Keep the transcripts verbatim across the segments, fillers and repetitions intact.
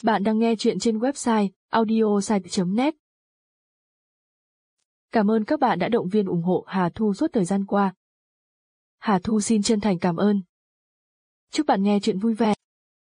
Bạn đang nghe chuyện trên website audiosite chấm net. Cảm ơn các bạn đã động viên ủng hộ Hà Thu suốt thời gian qua. Hà Thu xin chân thành cảm ơn. Chúc bạn nghe chuyện vui vẻ.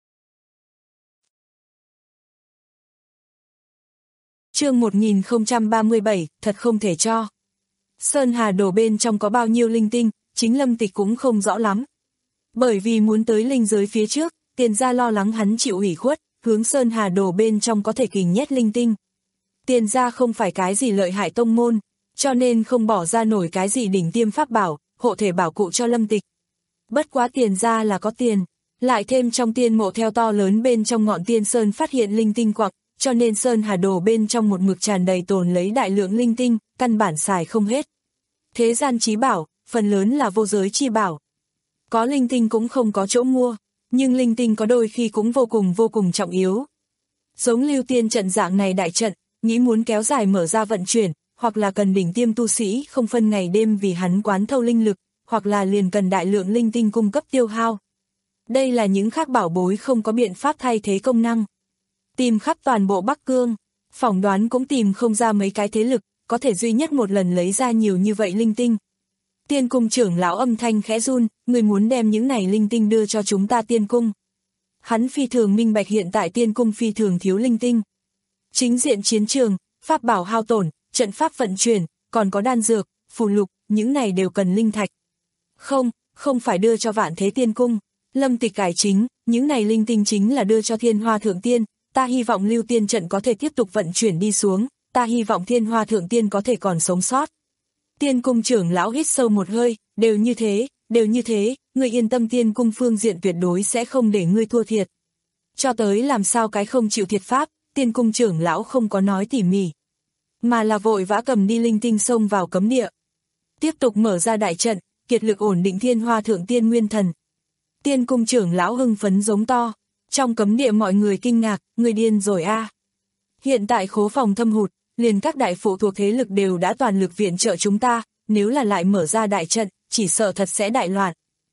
Chương một nghìn không trăm ba mươi bảy, thật không thể cho. Sơn Hà Đồ bên trong có bao nhiêu linh tinh, chính Lâm Tịch cũng không rõ lắm. Bởi vì muốn tới linh giới phía trước, Tiền gia lo lắng hắn chịu ủy khuất, hướng Sơn Hà Đồ bên trong có thể kình nhét linh tinh. Tiền gia không phải cái gì lợi hại tông môn, cho nên không bỏ ra nổi cái gì đỉnh tiêm pháp bảo, hộ thể bảo cụ cho Lâm Tịch. Bất quá Tiền gia là có tiền, lại thêm trong tiên mộ theo to lớn bên trong ngọn tiên sơn phát hiện linh tinh quặc, cho nên Sơn Hà Đồ bên trong một mực tràn đầy tồn lấy đại lượng linh tinh, căn bản xài không hết. Thế gian chí bảo, phần lớn là vô giới chi bảo. Có linh tinh cũng không có chỗ mua, nhưng linh tinh có đôi khi cũng vô cùng vô cùng trọng yếu. Giống Lưu Tiên trận dạng này đại trận, nghĩ muốn kéo dài mở ra vận chuyển, hoặc là cần đỉnh tiêm tu sĩ không phân ngày đêm vì hắn quán thâu linh lực, hoặc là liền cần đại lượng linh tinh cung cấp tiêu hao. Đây là những khác bảo bối không có biện pháp thay thế công năng. Tìm khắp toàn bộ Bắc Cương, phỏng đoán cũng tìm không ra mấy cái thế lực, có thể duy nhất một lần lấy ra nhiều như vậy linh tinh. Tiên cung trưởng lão âm thanh khẽ run, người muốn đem những này linh tinh đưa cho chúng ta tiên cung. Hắn phi thường minh bạch hiện tại tiên cung phi thường thiếu linh tinh. Chính diện chiến trường, pháp bảo hao tổn, trận pháp vận chuyển, còn có đan dược, phù lục, những này đều cần linh thạch. Không, không phải đưa cho Vạn Thế Tiên cung. Lâm Tịch cải chính, những này linh tinh chính là đưa cho Thiên Hoa Thượng Tiên, ta hy vọng Lưu Tiên trận có thể tiếp tục vận chuyển đi xuống, ta hy vọng Thiên Hoa Thượng Tiên có thể còn sống sót. Tiên cung trưởng lão hít sâu một hơi, đều như thế, đều như thế, ngươi yên tâm tiên cung phương diện tuyệt đối sẽ không để ngươi thua thiệt. Cho tới làm sao cái không chịu thiệt pháp, tiên cung trưởng lão không có nói tỉ mỉ, mà là vội vã cầm đi linh tinh xông vào cấm địa. Tiếp tục mở ra đại trận, kiệt lực ổn định Thiên Hoa Thượng Tiên nguyên thần. Tiên cung trưởng lão hưng phấn giống to, trong cấm địa mọi người kinh ngạc, người điên rồi a. À. Hiện tại khố phòng thâm hụt, liền các đại phụ thuộc thế lực đều đã toàn lực viện trợ chúng ta, nếu là lại mở ra đại trận, chỉ sợ thật sẽ đại loạn.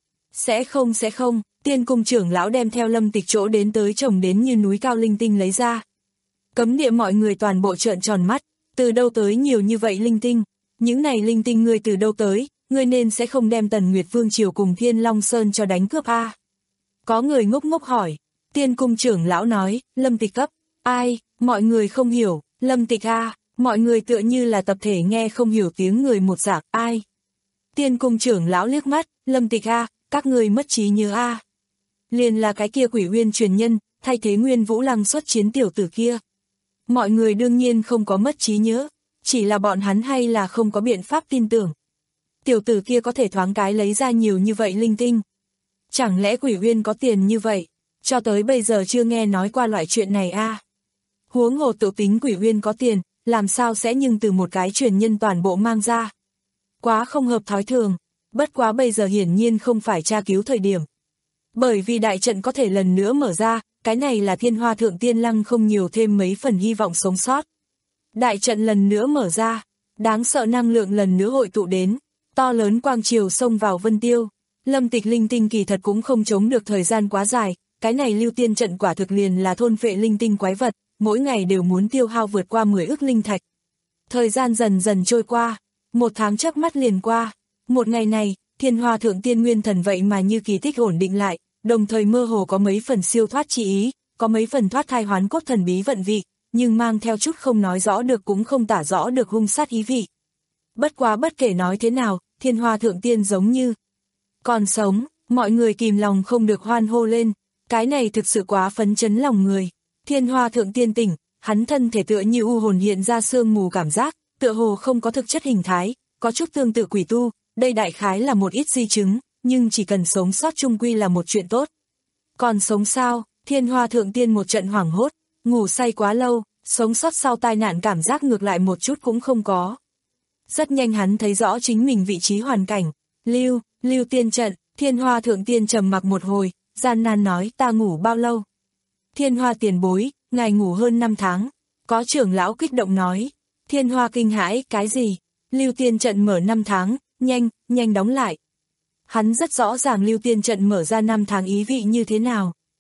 Sẽ không sẽ không, tiên cung trưởng lão đem theo Lâm Tịch chỗ đến tới trồng đến như núi cao linh tinh lấy ra. Cấm địa mọi người toàn bộ trợn tròn mắt, từ đâu tới nhiều như vậy linh tinh, những này linh tinh ngươi từ đâu tới, ngươi nên sẽ không đem Tần Nguyệt Vương Triều cùng Thiên Long Sơn cho đánh cướp a? À? Có người ngốc ngốc hỏi, tiên cung trưởng lão nói, Lâm Tịch cấp, ai, mọi người không hiểu. Lâm Tịch a, à, mọi người tựa như là tập thể nghe không hiểu tiếng người một dạng, ai. Tiên cung trưởng lão liếc mắt, Lâm Tịch a, à, các người mất trí nhớ a. À. Liền là cái kia Quỷ Uyên truyền nhân, thay thế Nguyên Vũ Lăng xuất chiến tiểu tử kia. Mọi người đương nhiên không có mất trí nhớ, chỉ là bọn hắn hay là không có biện pháp tin tưởng. Tiểu tử kia có thể thoáng cái lấy ra nhiều như vậy linh tinh. Chẳng lẽ Quỷ Uyên có tiền như vậy, cho tới bây giờ chưa nghe nói qua loại chuyện này a. À. Huống hồ tự tính Quỷ Uyên có tiền, làm sao sẽ nhưng từ một cái truyền nhân toàn bộ mang ra. Quá không hợp thói thường, bất quá bây giờ hiển nhiên không phải tra cứu thời điểm. Bởi vì đại trận có thể lần nữa mở ra, cái này là Thiên Hoa Thượng Tiên Lăng không nhiều thêm mấy phần hy vọng sống sót. Đại trận lần nữa mở ra, đáng sợ năng lượng lần nữa hội tụ đến, to lớn quang triều xông vào Vân Tiêu. Lâm Tịch linh tinh kỳ thật cũng không chống được thời gian quá dài, cái này Lưu Tiên trận quả thực liền là thôn phệ linh tinh quái vật. Mỗi ngày đều muốn tiêu hao vượt qua mười ức linh thạch. Thời gian dần dần trôi qua, một tháng chớp mắt liền qua. Một ngày này, Thiên Hoa Thượng Tiên nguyên thần vậy mà như kỳ tích ổn định lại, đồng thời mơ hồ có mấy phần siêu thoát chi ý, có mấy phần thoát thai hoán cốt thần bí vận vị, nhưng mang theo chút không nói rõ được cũng không tả rõ được hung sát ý vị. Bất quá bất kể nói thế nào, Thiên Hoa Thượng Tiên giống như còn sống, mọi người kìm lòng không được hoan hô lên, cái này thực sự quá phấn chấn lòng người. Thiên Hoa Thượng Tiên tỉnh, hắn thân thể tựa như u hồn hiện ra sương mù cảm giác, tựa hồ không có thực chất hình thái, có chút tương tự quỷ tu, đây đại khái là một ít di chứng, nhưng chỉ cần sống sót chung quy là một chuyện tốt. Còn sống sao, Thiên Hoa Thượng Tiên một trận hoảng hốt, ngủ say quá lâu, sống sót sau tai nạn cảm giác ngược lại một chút cũng không có. Rất nhanh hắn thấy rõ chính mình vị trí hoàn cảnh, Lưu, Lưu Tiên trận, Thiên Hoa Thượng Tiên trầm mặc một hồi, gian nan nói ta ngủ bao lâu? Thiên Hoa tiền bối, ngài ngủ hơn năm tháng. Có trưởng lão kích động nói. Thiên Hoa kinh hãi, cái gì? Lưu Tiên trận mở năm tháng, nhanh, nhanh đóng lại. Hắn rất rõ ràng Lưu Tiên trận mở ra năm tháng ý vị như thế nào.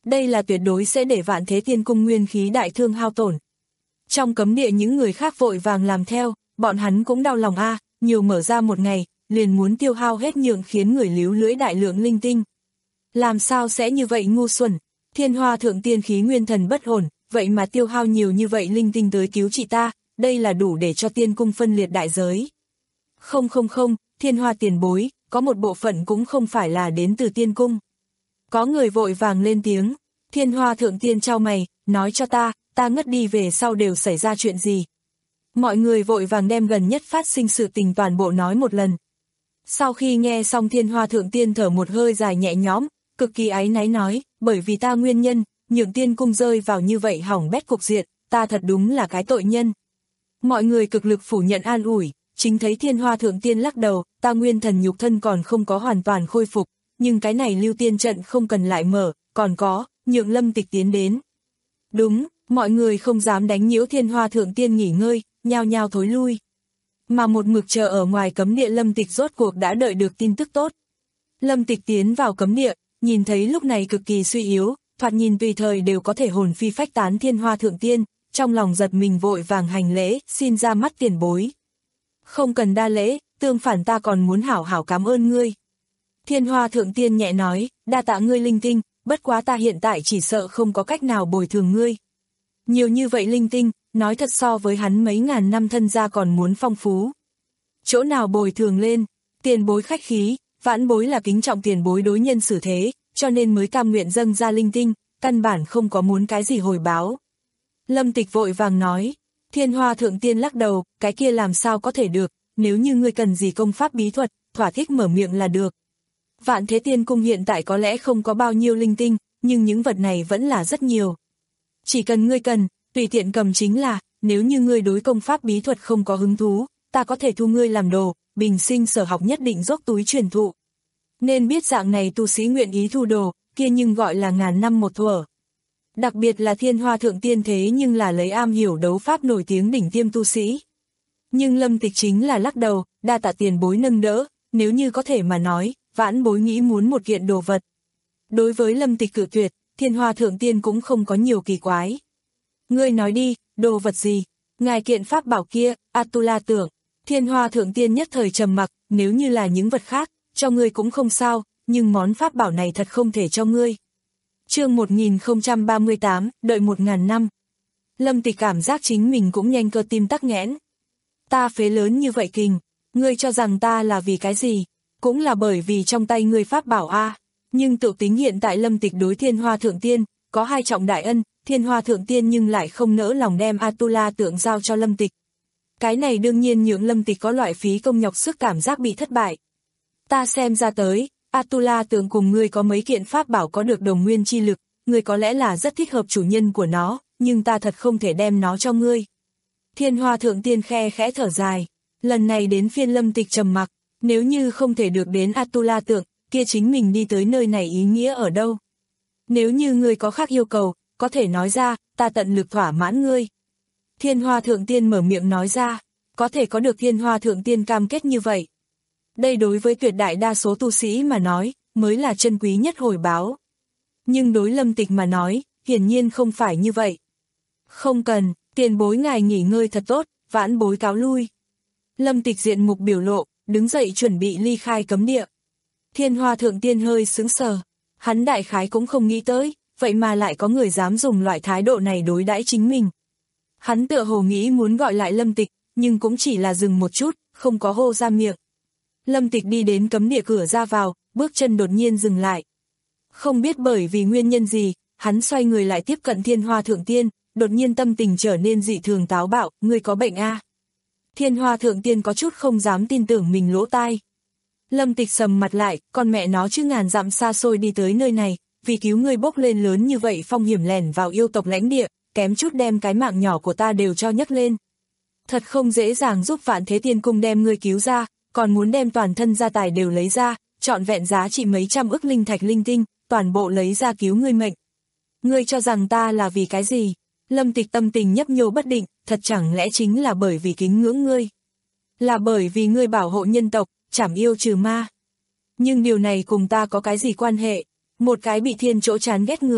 Đây là tuyệt đối sẽ để Vạn Thế Tiên Cung nguyên khí đại thương hao tổn. Trong cấm địa những người khác vội vàng làm theo, bọn hắn cũng đau lòng a, nhiều mở ra một ngày, liền muốn tiêu hao hết nhượng khiến người líu lưỡi đại lượng linh tinh. Làm sao sẽ như vậy ngu xuẩn, Thiên Hoa Thượng Tiên khí nguyên thần bất ổn, vậy mà tiêu hao nhiều như vậy linh tinh tới cứu chị ta, đây là đủ để cho tiên cung phân liệt đại giới. Không không không, Thiên Hoa tiền bối, có một bộ phận cũng không phải là đến từ tiên cung. Có người vội vàng lên tiếng, Thiên Hoa Thượng Tiên chau mày, nói cho ta, ta ngất đi về sau đều xảy ra chuyện gì. Mọi người vội vàng đem gần nhất phát sinh sự tình toàn bộ nói một lần. Sau khi nghe xong Thiên Hoa Thượng Tiên thở một hơi dài nhẹ nhõm, cực kỳ áy náy nói, bởi vì ta nguyên nhân, nhượng tiên cung rơi vào như vậy hỏng bét cục diện, ta thật đúng là cái tội nhân. Mọi người cực lực phủ nhận an ủi, chính thấy Thiên Hoa Thượng Tiên lắc đầu, ta nguyên thần nhục thân còn không có hoàn toàn khôi phục, nhưng cái này lưu tiên trận không cần lại mở, còn có, nhượng Lâm Tịch tiến đến. Đúng, mọi người không dám đánh nhiễu Thiên Hoa Thượng Tiên nghỉ ngơi, nhao nhao thối lui. Mà một mực chờ ở ngoài cấm địa Lâm Tịch rốt cuộc đã đợi được tin tức tốt. Lâm Tịch tiến vào cấm địa, nhìn thấy lúc này cực kỳ suy yếu, thoạt nhìn tùy thời đều có thể hồn phi phách tán Thiên Hoa Thượng Tiên, trong lòng giật mình vội vàng hành lễ, xin ra mắt tiền bối. Không cần đa lễ, tương phản ta còn muốn hảo hảo cảm ơn ngươi. Thiên Hoa Thượng Tiên nhẹ nói, đa tạ ngươi linh tinh, bất quá ta hiện tại chỉ sợ không có cách nào bồi thường ngươi. Nhiều như vậy linh tinh, nói thật so với hắn mấy ngàn năm thân gia còn muốn phong phú. Chỗ nào bồi thường lên, tiền bối khách khí, vãn bối là kính trọng tiền bối đối nhân xử thế, cho nên mới cam nguyện dâng ra linh tinh, căn bản không có muốn cái gì hồi báo. Lâm Tịch vội vàng nói, Thiên Hoa Thượng Tiên lắc đầu, cái kia làm sao có thể được, nếu như ngươi cần gì công pháp bí thuật, thỏa thích mở miệng là được. Vạn Thế Tiên Cung hiện tại có lẽ không có bao nhiêu linh tinh, nhưng những vật này vẫn là rất nhiều. Chỉ cần ngươi cần, tùy tiện cầm chính là, nếu như ngươi đối công pháp bí thuật không có hứng thú, ta có thể thu ngươi làm đồ, bình sinh sở học nhất định dốc túi truyền thụ. Nên biết dạng này tu sĩ nguyện ý thu đồ, kia nhưng gọi là ngàn năm một thuở. Đặc biệt là Thiên Hoa Thượng Tiên thế nhưng là lấy am hiểu đấu pháp nổi tiếng đỉnh tiêm tu sĩ. Nhưng Lâm Tịch chính là lắc đầu, đa tạ tiền bối nâng đỡ, nếu như có thể mà nói, vãn bối nghĩ muốn một kiện đồ vật. Đối với Lâm Tịch cự tuyệt, Thiên Hoa Thượng Tiên cũng không có nhiều kỳ quái. Ngươi nói đi, đồ vật gì? Ngài kiện pháp bảo kia, Atula tưởng. Thiên Hoa Thượng Tiên nhất thời trầm mặc, nếu như là những vật khác, cho ngươi cũng không sao, nhưng món pháp bảo này thật không thể cho ngươi. Chương một nghìn không trăm ba mươi tám, đợi một ngàn năm. Lâm Tịch cảm giác chính mình cũng nhanh cơ tim tắc nghẽn. Ta phế lớn như vậy kình, ngươi cho rằng ta là vì cái gì? Cũng là bởi vì trong tay ngươi pháp bảo a. À. Nhưng tự tính hiện tại Lâm Tịch đối Thiên Hoa Thượng Tiên, có hai trọng đại ân, Thiên Hoa Thượng Tiên nhưng lại không nỡ lòng đem Atula tượng giao cho Lâm Tịch. Cái này đương nhiên nhượng Lâm Tịch có loại phí công nhọc sức cảm giác bị thất bại. Ta xem ra tới, Atula tượng cùng ngươi có mấy kiện pháp bảo có được đồng nguyên chi lực, ngươi có lẽ là rất thích hợp chủ nhân của nó, nhưng ta thật không thể đem nó cho ngươi. Thiên Hoa Thượng Tiên khe khẽ thở dài, lần này đến phiên Lâm Tịch trầm mặc, nếu như không thể được đến Atula tượng, kia chính mình đi tới nơi này ý nghĩa ở đâu? Nếu như ngươi có khác yêu cầu, có thể nói ra, ta tận lực thỏa mãn ngươi. Thiên Hoa Thượng Tiên mở miệng nói ra, có thể có được Thiên Hoa Thượng Tiên cam kết như vậy. Đây đối với tuyệt đại đa số tu sĩ mà nói, mới là chân quý nhất hồi báo. Nhưng đối Lâm Tịch mà nói, hiển nhiên không phải như vậy. Không cần, tiền bối ngài nghỉ ngơi thật tốt, vãn bối cáo lui. Lâm Tịch diện mục biểu lộ, đứng dậy chuẩn bị ly khai cấm địa. Thiên Hoa Thượng Tiên hơi sững sờ, hắn đại khái cũng không nghĩ tới, vậy mà lại có người dám dùng loại thái độ này đối đãi chính mình. Hắn tựa hồ nghĩ muốn gọi lại Lâm Tịch, nhưng cũng chỉ là dừng một chút, không có hô ra miệng. Lâm Tịch đi đến cấm địa cửa ra vào, bước chân đột nhiên dừng lại. Không biết bởi vì nguyên nhân gì, hắn xoay người lại tiếp cận Thiên Hoa Thượng Tiên, đột nhiên tâm tình trở nên dị thường táo bạo, ngươi có bệnh a? À? Thiên Hoa Thượng Tiên có chút không dám tin tưởng mình lỗ tai. Lâm Tịch sầm mặt lại, con mẹ nó chứ ngàn dặm xa xôi đi tới nơi này, vì cứu ngươi bốc lên lớn như vậy phong hiểm lẻn vào yêu tộc lãnh địa, kém chút đem cái mạng nhỏ của ta đều cho nhấc lên. Thật không dễ dàng giúp Vạn Thế Tiên Cung đem ngươi cứu ra, còn muốn đem toàn thân gia tài đều lấy ra, trọn vẹn giá trị mấy trăm ức linh thạch linh tinh, toàn bộ lấy ra cứu ngươi mệnh. Ngươi cho rằng ta là vì cái gì? Lâm Tịch tâm tình nhấp nhô bất định, thật chẳng lẽ chính là bởi vì kính ngưỡng ngươi? Là bởi vì ngươi bảo hộ nhân tộc, trảm yêu trừ ma. Nhưng điều này cùng ta có cái gì quan hệ? Một cái bị thiên chỗ chán ghét người.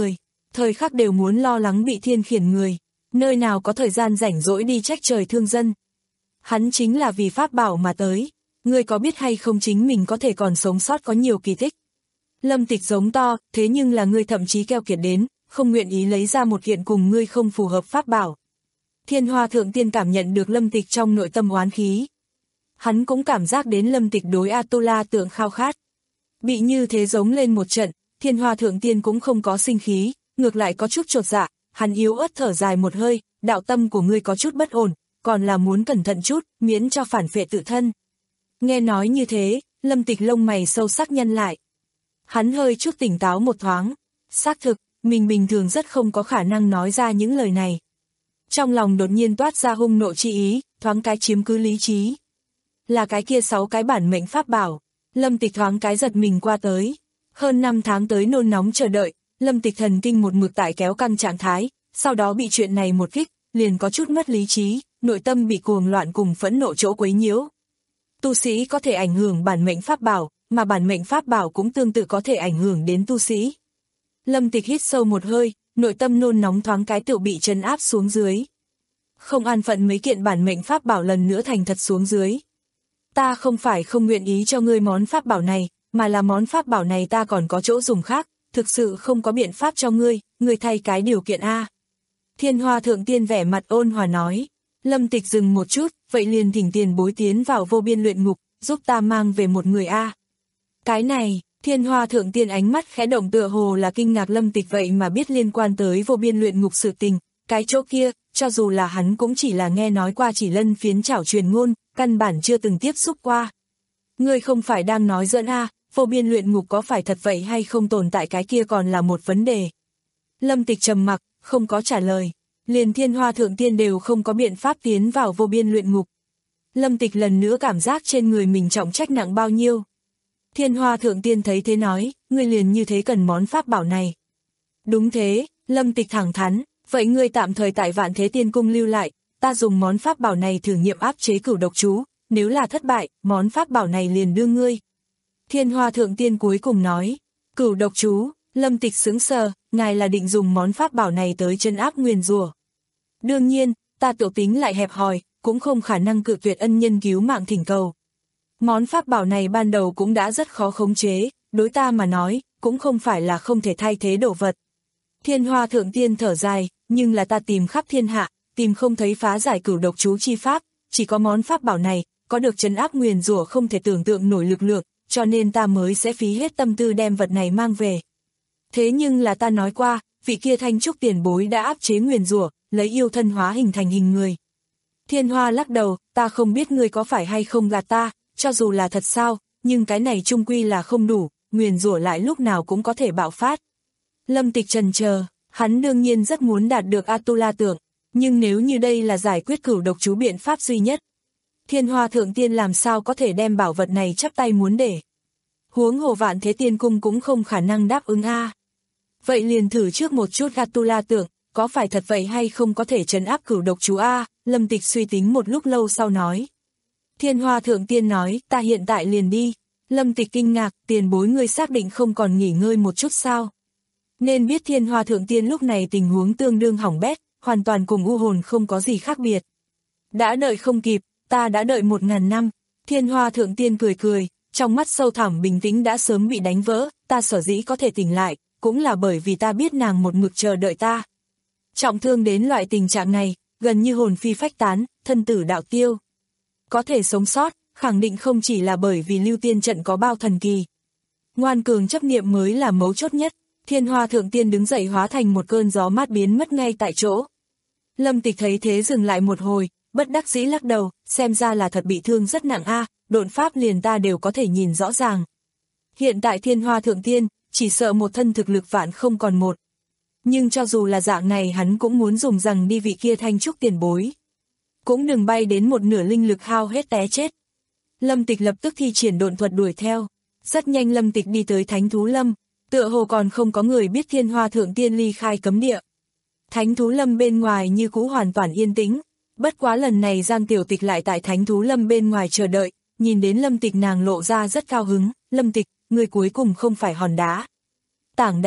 thời khắc đều muốn lo lắng bị thiên khiển người, nơi nào có thời gian rảnh rỗi đi trách trời thương dân. Hắn chính là vì pháp bảo mà tới, ngươi có biết hay không chính mình có thể còn sống sót có nhiều kỳ tích. Lâm Tịch giống to, thế nhưng là ngươi thậm chí keo kiệt đến, không nguyện ý lấy ra một kiện cùng ngươi không phù hợp pháp bảo. Thiên Hoa Thượng Tiên cảm nhận được Lâm Tịch trong nội tâm oán khí. Hắn cũng cảm giác đến Lâm Tịch đối Atula tượng khao khát. Bị như thế giống lên một trận, Thiên Hoa Thượng Tiên cũng không có sinh khí, ngược lại có chút chột dạ, hắn yếu ớt thở dài một hơi, đạo tâm của ngươi có chút bất ổn, còn là muốn cẩn thận chút, miễn cho phản phệ tự thân. Nghe nói như thế, Lâm Tịch lông mày sâu sắc nhăn lại. Hắn hơi chút tỉnh táo một thoáng, xác thực, mình bình thường rất không có khả năng nói ra những lời này. Trong lòng đột nhiên toát ra hung nộ chi ý, thoáng cái chiếm cứ lý trí. Là cái kia sáu cái bản mệnh pháp bảo, Lâm Tịch thoáng cái giật mình qua tới. Hơn năm tháng tới nôn nóng chờ đợi, Lâm Tịch thần kinh một mực tại kéo căng trạng thái, sau đó bị chuyện này một kích, liền có chút mất lý trí, nội tâm bị cuồng loạn cùng phẫn nộ chỗ quấy nhiễu. Tu sĩ có thể ảnh hưởng bản mệnh pháp bảo, mà bản mệnh pháp bảo cũng tương tự có thể ảnh hưởng đến tu sĩ. Lâm Tịch hít sâu một hơi, nội tâm nôn nóng thoáng cái tự bị trấn áp xuống dưới. Không an phận mấy kiện bản mệnh pháp bảo lần nữa thành thật xuống dưới. Ta không phải không nguyện ý cho ngươi món pháp bảo này, mà là món pháp bảo này ta còn có chỗ dùng khác, thực sự không có biện pháp cho ngươi, ngươi thay cái điều kiện A. Thiên Hoa Thượng Tiên vẻ mặt ôn hòa nói. Lâm Tịch dừng một chút, vậy liền thỉnh tiền bối tiến vào vô biên luyện ngục, giúp ta mang về một người A. Cái này, Thiên Hoa Thượng Tiên ánh mắt khẽ động tựa hồ là kinh ngạc Lâm Tịch vậy mà biết liên quan tới vô biên luyện ngục sự tình, cái chỗ kia, cho dù là hắn cũng chỉ là nghe nói qua chỉ lân phiến chảo truyền ngôn, căn bản chưa từng tiếp xúc qua. Ngươi không phải đang nói giỡn A, vô biên luyện ngục có phải thật vậy hay không tồn tại cái kia còn là một vấn đề. Lâm Tịch trầm mặc, không có trả lời, liền Thiên Hoa Thượng Tiên đều không có biện pháp tiến vào vô biên luyện ngục. Lâm Tịch lần nữa cảm giác trên người mình trọng trách nặng bao nhiêu. Thiên Hoa Thượng Tiên thấy thế nói, ngươi liền như thế cần món pháp bảo này. Đúng thế, Lâm Tịch thẳng thắn, vậy ngươi tạm thời tại Vạn Thế Tiên Cung lưu lại, ta dùng món pháp bảo này thử nghiệm áp chế cửu độc chú, nếu là thất bại, món pháp bảo này liền đưa ngươi. Thiên Hoa Thượng Tiên cuối cùng nói, cửu độc chú, Lâm Tịch sững sờ, ngài là định dùng món pháp bảo này tới trấn áp nguyền rủa. Đương nhiên, ta tiểu tính lại hẹp hòi, cũng không khả năng cự tuyệt ân nhân cứu mạng thỉnh cầu. Món pháp bảo này ban đầu cũng đã rất khó khống chế, đối ta mà nói, cũng không phải là không thể thay thế đồ vật. Thiên Hoa Thượng Tiên thở dài, nhưng là ta tìm khắp thiên hạ, tìm không thấy phá giải cửu độc chú chi pháp, chỉ có món pháp bảo này, có được trấn áp nguyền rủa không thể tưởng tượng nổi lực lượng, cho nên ta mới sẽ phí hết tâm tư đem vật này mang về. Thế nhưng là ta nói qua, vị kia Thanh Trúc tiền bối đã áp chế nguyền rủa, lấy yêu thân hóa hình thành hình người. Thiên Hoa lắc đầu, ta không biết ngươi có phải hay không gạt ta, cho dù là thật sao, nhưng cái này chung quy là không đủ, nguyền rủa lại lúc nào cũng có thể bạo phát. Lâm Tịch trần chờ, hắn đương nhiên rất muốn đạt được Atula tượng, nhưng nếu như đây là giải quyết cửu độc chú biện pháp duy nhất, Thiên Hoa Thượng Tiên làm sao có thể đem bảo vật này chắp tay muốn để. Huống hồ Vạn Thế Tiên Cung cũng không khả năng đáp ứng a. Vậy liền thử trước một chút Atula tượng, có phải thật vậy hay không có thể trấn áp cửu độc chú a? Lâm Tịch suy tính một lúc lâu sau nói. Thiên Hoa Thượng Tiên nói, ta hiện tại liền đi. Lâm Tịch kinh ngạc, tiền bối ngươi xác định không còn nghỉ ngơi một chút sao? Nên biết Thiên Hoa Thượng Tiên lúc này tình huống tương đương hỏng bét, hoàn toàn cùng u hồn không có gì khác biệt. Đã đợi không kịp, ta đã đợi một ngàn năm. Thiên Hoa Thượng Tiên cười cười, trong mắt sâu thẳm bình tĩnh đã sớm bị đánh vỡ, ta sở dĩ có thể tỉnh lại, cũng là bởi vì ta biết nàng một mực chờ đợi ta. Trọng thương đến loại tình trạng này, gần như hồn phi phách tán, thân tử đạo tiêu. Có thể sống sót, khẳng định không chỉ là bởi vì lưu tiên trận có bao thần kỳ. Ngoan cường chấp niệm mới là mấu chốt nhất. Thiên Hoa Thượng Tiên đứng dậy hóa thành một cơn gió mát biến mất ngay tại chỗ. Lâm Tịch thấy thế dừng lại một hồi, bất đắc dĩ lắc đầu, xem ra là thật bị thương rất nặng a, độn pháp liền ta đều có thể nhìn rõ ràng. Hiện tại Thiên Hoa Thượng Tiên, chỉ sợ một thân thực lực vạn không còn một. Nhưng cho dù là dạng này hắn cũng muốn dùng rằng đi vị kia Thanh Trúc tiền bối. Cũng đừng bay đến một nửa linh lực hao hết té chết. Lâm Tịch lập tức thi triển độn thuật đuổi theo. Rất nhanh Lâm Tịch đi tới Thánh Thú Lâm, tựa hồ còn không có người biết Thiên Hoa Thượng Tiên ly khai cấm địa. Thánh Thú Lâm bên ngoài như cũ hoàn toàn yên tĩnh. Bất quá lần này Giang Tiểu Tịch lại tại Thánh Thú Lâm bên ngoài chờ đợi, nhìn đến Lâm Tịch nàng lộ ra rất cao hứng. Lâm Tịch, người cuối cùng không phải hòn đá. Tảng đá,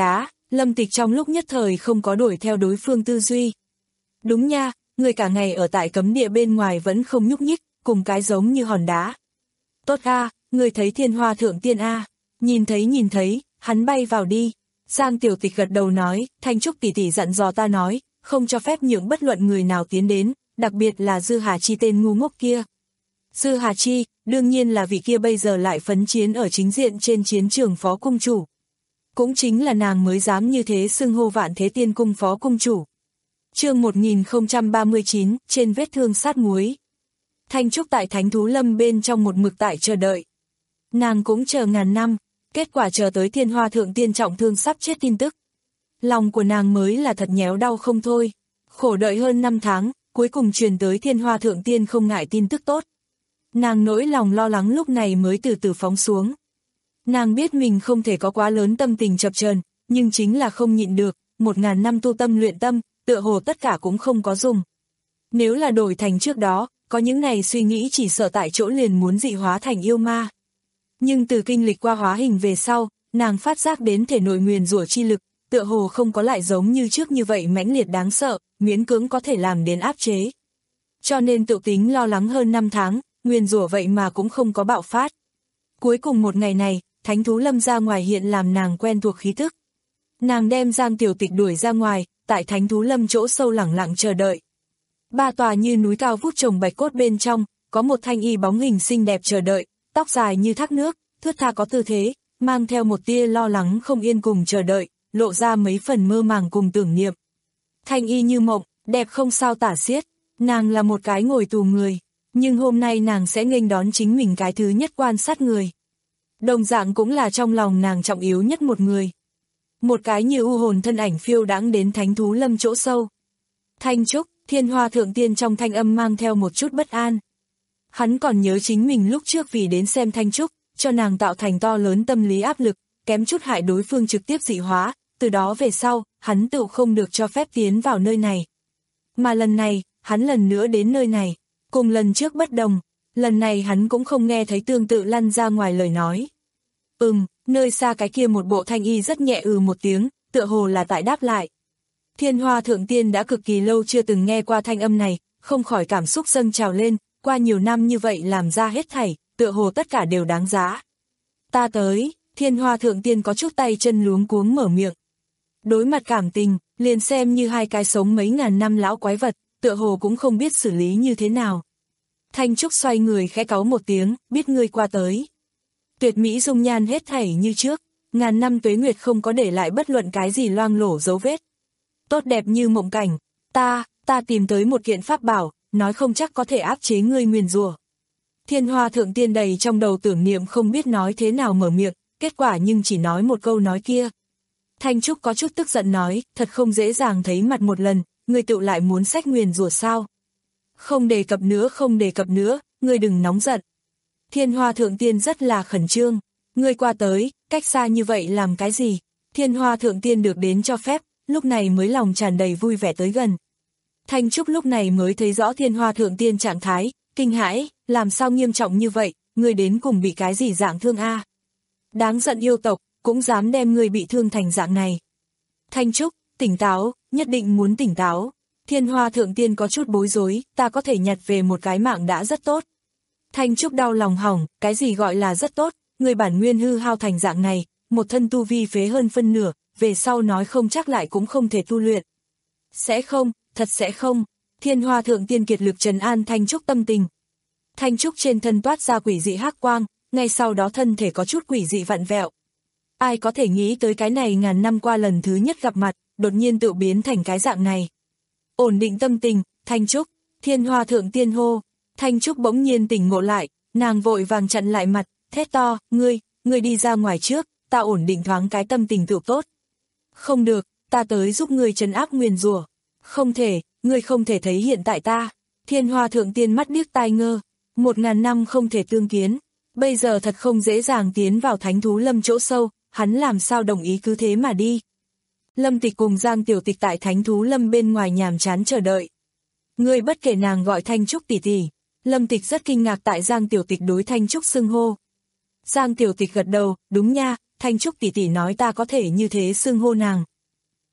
Lâm Tịch trong lúc nhất thời không có đuổi theo đối phương tư duy. Đúng nha, người cả ngày ở tại cấm địa bên ngoài vẫn không nhúc nhích, cùng cái giống như hòn đá. Tốt a, người thấy Thiên Hoa Thượng Tiên a? Nhìn thấy nhìn thấy, hắn bay vào đi. Giang Tiểu Tịch gật đầu nói, Thanh Trúc tỷ tỷ dặn dò ta nói, không cho phép nhượng bất luận người nào tiến đến, đặc biệt là Dư Hà Chi tên ngu ngốc kia. Dư Hà Chi, đương nhiên là vị kia bây giờ lại phấn chiến ở chính diện trên chiến trường phó cung chủ. Cũng chính là nàng mới dám như thế xưng hô Vạn Thế Tiên Cung phó cung chủ. Chương một nghìn không trăm ba mươi chín, trên vết thương sát muối. Thanh Trúc tại Thánh Thú Lâm bên trong một mực tại chờ đợi. Nàng cũng chờ ngàn năm, kết quả chờ tới Thiên Hoa Thượng Tiên trọng thương sắp chết tin tức. Lòng của nàng mới là thật nhéo đau không thôi. Khổ đợi hơn năm tháng, cuối cùng truyền tới Thiên Hoa Thượng Tiên không ngại tin tức tốt. Nàng nỗi lòng lo lắng lúc này mới từ từ phóng xuống. Nàng biết mình không thể có quá lớn tâm tình chập chờn, nhưng chính là không nhịn được, một ngàn năm tu tâm luyện tâm, tựa hồ tất cả cũng không có dùng. Nếu là đổi thành trước đó, có những ngày suy nghĩ chỉ sợ tại chỗ liền muốn dị hóa thành yêu ma. Nhưng từ kinh lịch qua hóa hình về sau, nàng phát giác đến thể nội nguyền rủa chi lực, tựa hồ không có lại giống như trước như vậy mãnh liệt đáng sợ, miễn cưỡng có thể làm đến áp chế. Cho nên tự tính lo lắng hơn năm tháng, nguyền rủa vậy mà cũng không có bạo phát. Cuối cùng một ngày này, Thánh Thú Lâm ra ngoài hiện làm nàng quen thuộc khí thức. Nàng đem Giang Tiểu Tịch đuổi ra ngoài, tại Thánh Thú Lâm chỗ sâu lẳng lặng chờ đợi. Ba tòa như núi cao vút trồng bạch cốt bên trong, có một thanh y bóng hình xinh đẹp chờ đợi, tóc dài như thác nước, thướt tha có tư thế, mang theo một tia lo lắng không yên cùng chờ đợi, lộ ra mấy phần mơ màng cùng tưởng niệm. Thanh y như mộng, đẹp không sao tả xiết, nàng là một cái ngồi tù người, nhưng hôm nay nàng sẽ nghênh đón chính mình cái thứ nhất quan sát người. Đồng dạng cũng là trong lòng nàng trọng yếu nhất một người. Một cái như u hồn thân ảnh phiêu đãng đến Thánh Thú Lâm chỗ sâu. Thanh Trúc, Thiên Hoa Thượng Tiên trong thanh âm mang theo một chút bất an. Hắn còn nhớ chính mình lúc trước vì đến xem Thanh Trúc, cho nàng tạo thành to lớn tâm lý áp lực, kém chút hại đối phương trực tiếp dị hóa, từ đó về sau, hắn tự không được cho phép tiến vào nơi này. Mà lần này, hắn lần nữa đến nơi này, cùng lần trước bất đồng, lần này hắn cũng không nghe thấy tương tự lăn ra ngoài lời nói. Ừm, nơi xa cái kia một bộ thanh y rất nhẹ ừ một tiếng, tựa hồ là tại đáp lại. Thiên Hoa Thượng Tiên đã cực kỳ lâu chưa từng nghe qua thanh âm này, không khỏi cảm xúc dâng trào lên, qua nhiều năm như vậy làm ra hết thảy, tựa hồ tất cả đều đáng giá. Ta tới, Thiên Hoa Thượng Tiên có chút tay chân luống cuống mở miệng. Đối mặt cảm tình, liền xem như hai cái sống mấy ngàn năm lão quái vật, tựa hồ cũng không biết xử lý như thế nào. Thanh Trúc xoay người khẽ cáu một tiếng, biết ngươi qua tới. Tuyệt mỹ dung nhan hết thảy như trước, ngàn năm tuế nguyệt không có để lại bất luận cái gì loang lổ dấu vết. Tốt đẹp như mộng cảnh, ta, ta tìm tới một kiện pháp bảo, nói không chắc có thể áp chế ngươi nguyền rủa. Thiên Hoa Thượng Tiên đầy trong đầu tưởng niệm không biết nói thế nào mở miệng, kết quả nhưng chỉ nói một câu nói kia. Thanh Trúc có chút tức giận nói, thật không dễ dàng thấy mặt một lần, ngươi tự lại muốn xách nguyền rủa sao? Không đề cập nữa không đề cập nữa, ngươi đừng nóng giận. Thiên Hoa Thượng Tiên rất là khẩn trương, ngươi qua tới, cách xa như vậy làm cái gì? Thiên Hoa Thượng Tiên được đến cho phép, lúc này mới lòng tràn đầy vui vẻ tới gần. Thanh Trúc lúc này mới thấy rõ Thiên Hoa Thượng Tiên trạng thái, kinh hãi, làm sao nghiêm trọng như vậy, ngươi đến cùng bị cái gì dạng thương a? Đáng giận yêu tộc, cũng dám đem ngươi bị thương thành dạng này. Thanh Trúc, tỉnh táo, nhất định muốn tỉnh táo. Thiên Hoa Thượng Tiên có chút bối rối, ta có thể nhặt về một cái mạng đã rất tốt. Thanh Trúc đau lòng hỏng, cái gì gọi là rất tốt, người bản nguyên hư hao thành dạng này, một thân tu vi phế hơn phân nửa, về sau nói không chắc lại cũng không thể tu luyện. Sẽ không, thật sẽ không. Thiên Hoa Thượng Tiên kiệt lực trấn an Thanh Trúc tâm tình. Thanh Trúc trên thân toát ra quỷ dị hắc quang, ngay sau đó thân thể có chút quỷ dị vặn vẹo. Ai có thể nghĩ tới cái này ngàn năm qua lần thứ nhất gặp mặt, đột nhiên tự biến thành cái dạng này. Ổn định tâm tình, Thanh Trúc, Thiên Hoa Thượng Tiên hô. Thanh Trúc bỗng nhiên tỉnh ngộ lại, nàng vội vàng chặn lại mặt, thét to, ngươi, ngươi đi ra ngoài trước, ta ổn định thoáng cái tâm tình tự tốt. Không được, ta tới giúp ngươi trấn áp nguyền rủa. Không thể, ngươi không thể thấy hiện tại ta. Thiên Hoa Thượng Tiên mắt điếc tai ngơ, một ngàn năm không thể tương kiến, bây giờ thật không dễ dàng tiến vào Thánh Thú Lâm chỗ sâu, hắn làm sao đồng ý cứ thế mà đi. Lâm Tịch cùng Giang Tiểu Tịch tại Thánh Thú Lâm bên ngoài nhàm chán chờ đợi. Ngươi bất kể nàng gọi Thanh Trúc tỷ tỷ. Lâm Tịch rất kinh ngạc tại Giang Tiểu Tịch đối Thanh Trúc xưng hô. Giang Tiểu Tịch gật đầu, đúng nha, Thanh Trúc tỷ tỷ nói ta có thể như thế xưng hô nàng.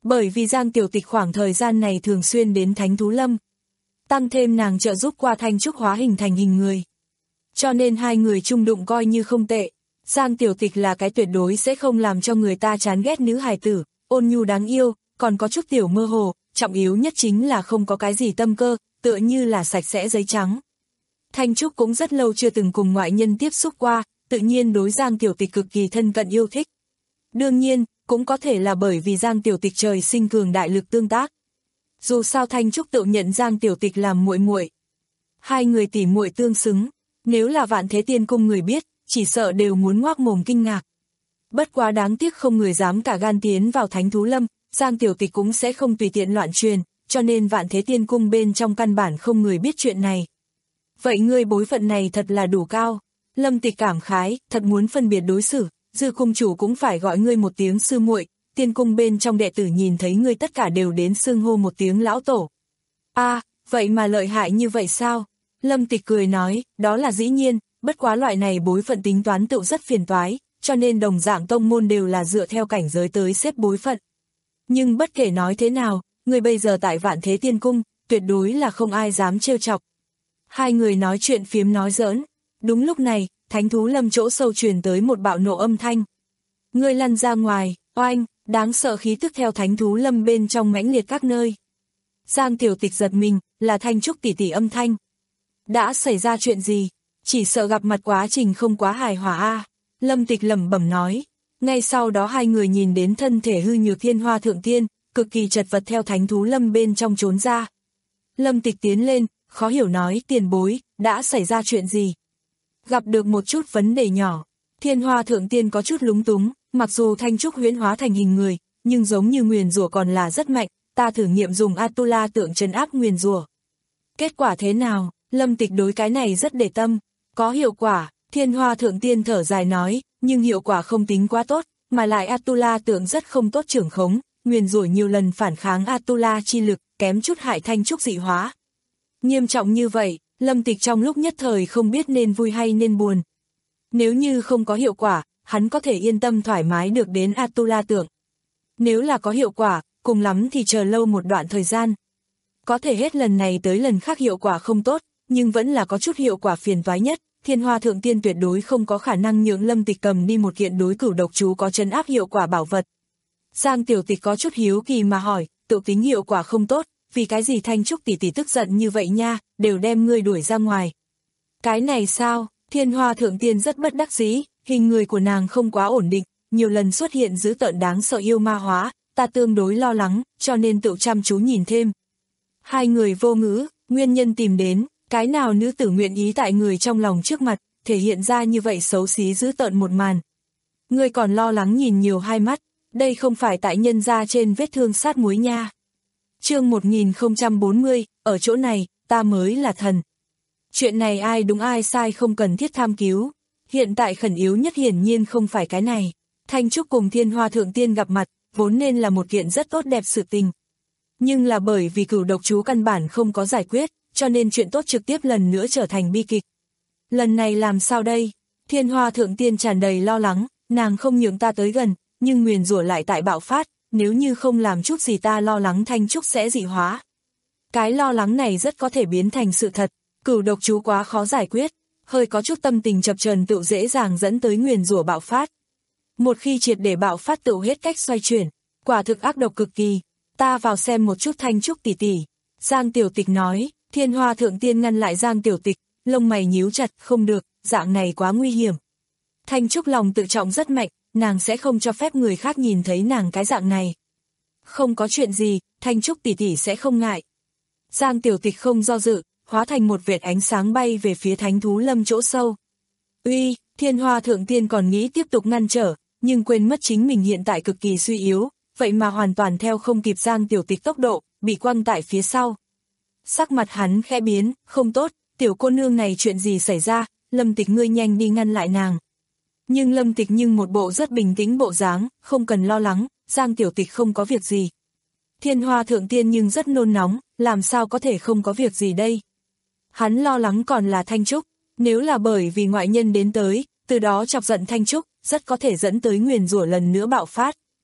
Bởi vì Giang Tiểu Tịch khoảng thời gian này thường xuyên đến Thánh Thú Lâm. Tăng thêm nàng trợ giúp qua Thanh Trúc hóa hình thành hình người. Cho nên hai người chung đụng coi như không tệ. Giang Tiểu Tịch là cái tuyệt đối sẽ không làm cho người ta chán ghét nữ hài tử, ôn nhu đáng yêu, còn có chút tiểu mơ hồ, trọng yếu nhất chính là không có cái gì tâm cơ, tựa như là sạch sẽ giấy trắng. Thanh Trúc cũng rất lâu chưa từng cùng ngoại nhân tiếp xúc qua, tự nhiên đối Giang Tiểu Tịch cực kỳ thân cận yêu thích. Đương nhiên, cũng có thể là bởi vì Giang Tiểu Tịch trời sinh cường đại lực tương tác. Dù sao Thanh Trúc tự nhận Giang Tiểu Tịch làm muội muội. Hai người tỉ muội tương xứng, nếu là Vạn Thế Tiên Cung người biết, chỉ sợ đều muốn ngoác mồm kinh ngạc. Bất quá đáng tiếc không người dám cả gan tiến vào Thánh Thú Lâm, Giang Tiểu Tịch cũng sẽ không tùy tiện loạn truyền, cho nên Vạn Thế Tiên Cung bên trong căn bản không người biết chuyện này. Vậy ngươi bối phận này thật là đủ cao. Lâm Tịch cảm khái, thật muốn phân biệt đối xử, Dư cung chủ cũng phải gọi ngươi một tiếng sư muội, Tiên Cung bên trong đệ tử nhìn thấy ngươi tất cả đều đến xưng hô một tiếng lão tổ. A, à, vậy mà lợi hại như vậy sao? Lâm Tịch cười nói, đó là dĩ nhiên, bất quá loại này bối phận tính toán tựu rất phiền toái, cho nên đồng dạng tông môn đều là dựa theo cảnh giới tới xếp bối phận. Nhưng bất kể nói thế nào, ngươi bây giờ tại Vạn Thế Tiên Cung, tuyệt đối là không ai dám trêu chọc. Hai người nói chuyện phiếm nói giỡn. Đúng lúc này, Thánh Thú Lâm chỗ sâu truyền tới một bạo nộ âm thanh. Ngươi lăn ra ngoài, oanh, đáng sợ khí tức theo Thánh Thú Lâm bên trong mãnh liệt các nơi. Giang Tiểu Tịch giật mình, là Thanh Trúc tỷ tỷ âm thanh. Đã xảy ra chuyện gì? Chỉ sợ gặp mặt quá trình không quá hài hòa a. Lâm Tịch lẩm bẩm nói. Ngay sau đó hai người nhìn đến thân thể hư nhược Thiên Hoa Thượng Tiên, cực kỳ chật vật theo Thánh Thú Lâm bên trong trốn ra. Lâm Tịch tiến lên, khó hiểu nói, tiền bối, đã xảy ra chuyện gì? Gặp được một chút vấn đề nhỏ. Thiên Hoa Thượng Tiên có chút lúng túng, mặc dù Thanh Trúc huyễn hóa thành hình người, nhưng giống như nguyền rủa còn là rất mạnh, ta thử nghiệm dùng Atula tượng trấn áp nguyền rủa. Kết quả thế nào? Lâm Tịch đối cái này rất để tâm. Có hiệu quả, Thiên Hoa Thượng Tiên thở dài nói, nhưng hiệu quả không tính quá tốt, mà lại Atula tượng rất không tốt trưởng khống, nguyền rủa nhiều lần phản kháng Atula chi lực, kém chút hại Thanh Trúc dị hóa. Nghiêm trọng như vậy, Lâm Tịch trong lúc nhất thời không biết nên vui hay nên buồn. Nếu như không có hiệu quả, hắn có thể yên tâm thoải mái được đến Atula tượng. Nếu là có hiệu quả, cùng lắm thì chờ lâu một đoạn thời gian. Có thể hết lần này tới lần khác hiệu quả không tốt, nhưng vẫn là có chút hiệu quả phiền toái nhất. Thiên Hoa Thượng Tiên tuyệt đối không có khả năng nhượng Lâm Tịch cầm đi một kiện đối cửu độc chú có trấn áp hiệu quả bảo vật. Giang Tiểu Tịch có chút hiếu kỳ mà hỏi, tự tính hiệu quả không tốt, vì cái gì Thanh Trúc tỷ tỷ tức giận như vậy nha, đều đem ngươi đuổi ra ngoài. Cái này sao? Thiên Hoa Thượng Tiên rất bất đắc dĩ, hình người của nàng không quá ổn định, nhiều lần xuất hiện dữ tợn đáng sợ yêu ma hóa, ta tương đối lo lắng, cho nên tự chăm chú nhìn thêm. Hai người vô ngữ, nguyên nhân tìm đến, cái nào nữ tử nguyện ý tại người trong lòng trước mặt, thể hiện ra như vậy xấu xí dữ tợn một màn. Ngươi còn lo lắng nhìn nhiều hai mắt, đây không phải tại nhân ra trên vết thương sát muối nha. Chương một nghìn không trăm bốn mươi, ở chỗ này, ta mới là thần. Chuyện này ai đúng ai sai không cần thiết tham cứu. Hiện tại khẩn yếu nhất hiển nhiên không phải cái này. Thanh Trúc cùng Thiên Hoa Thượng Tiên gặp mặt, vốn nên là một kiện rất tốt đẹp sự tình. Nhưng là bởi vì cửu độc chú căn bản không có giải quyết, cho nên chuyện tốt trực tiếp lần nữa trở thành bi kịch. Lần này làm sao đây? Thiên Hoa Thượng Tiên tràn đầy lo lắng, nàng không nhường ta tới gần, nhưng nguyền rủa lại tại bạo phát, nếu như không làm chút gì ta lo lắng Thanh Trúc sẽ dị hóa. Cái lo lắng này rất có thể biến thành sự thật, cửu độc chú quá khó giải quyết, hơi có chút tâm tình chập chờn tựu dễ dàng dẫn tới nguyền rủa bạo phát. Một khi triệt để bạo phát tựu hết cách xoay chuyển, quả thực ác độc cực kỳ. Ta vào xem một chút Thanh Trúc tỷ tỷ. Giang Tiểu Tịch nói. Thiên Hoa Thượng Tiên ngăn lại Giang Tiểu Tịch, lông mày nhíu chặt, không được, dạng này quá nguy hiểm. Thanh Trúc lòng tự trọng rất mạnh, nàng sẽ không cho phép người khác nhìn thấy nàng cái dạng này. Không có chuyện gì, Thanh Trúc tỷ tỷ sẽ không ngại. Giang Tiểu Tịch không do dự, hóa thành một vệt ánh sáng bay về phía Thánh Thú Lâm chỗ sâu. Uy, Thiên Hoa Thượng Tiên còn nghĩ tiếp tục ngăn trở, nhưng quên mất chính mình hiện tại cực kỳ suy yếu, vậy mà hoàn toàn theo không kịp Giang Tiểu Tịch tốc độ, bị quăng tại phía sau. Sắc mặt hắn khẽ biến, không tốt, tiểu cô nương này chuyện gì xảy ra, Lâm Tịch ngươi nhanh đi ngăn lại nàng. Nhưng Lâm Tịch nhưng một bộ rất bình tĩnh bộ dáng, không cần lo lắng, Giang Tiểu Tịch không có việc gì. Thiên Hoa Thượng Tiên nhưng rất nôn nóng, làm sao có thể không có việc gì đây. Hắn lo lắng còn là Thanh Trúc, nếu là bởi vì ngoại nhân đến tới, từ đó chọc giận Thanh Trúc, rất có thể dẫn tới nguyền rủa lần nữa bạo phát.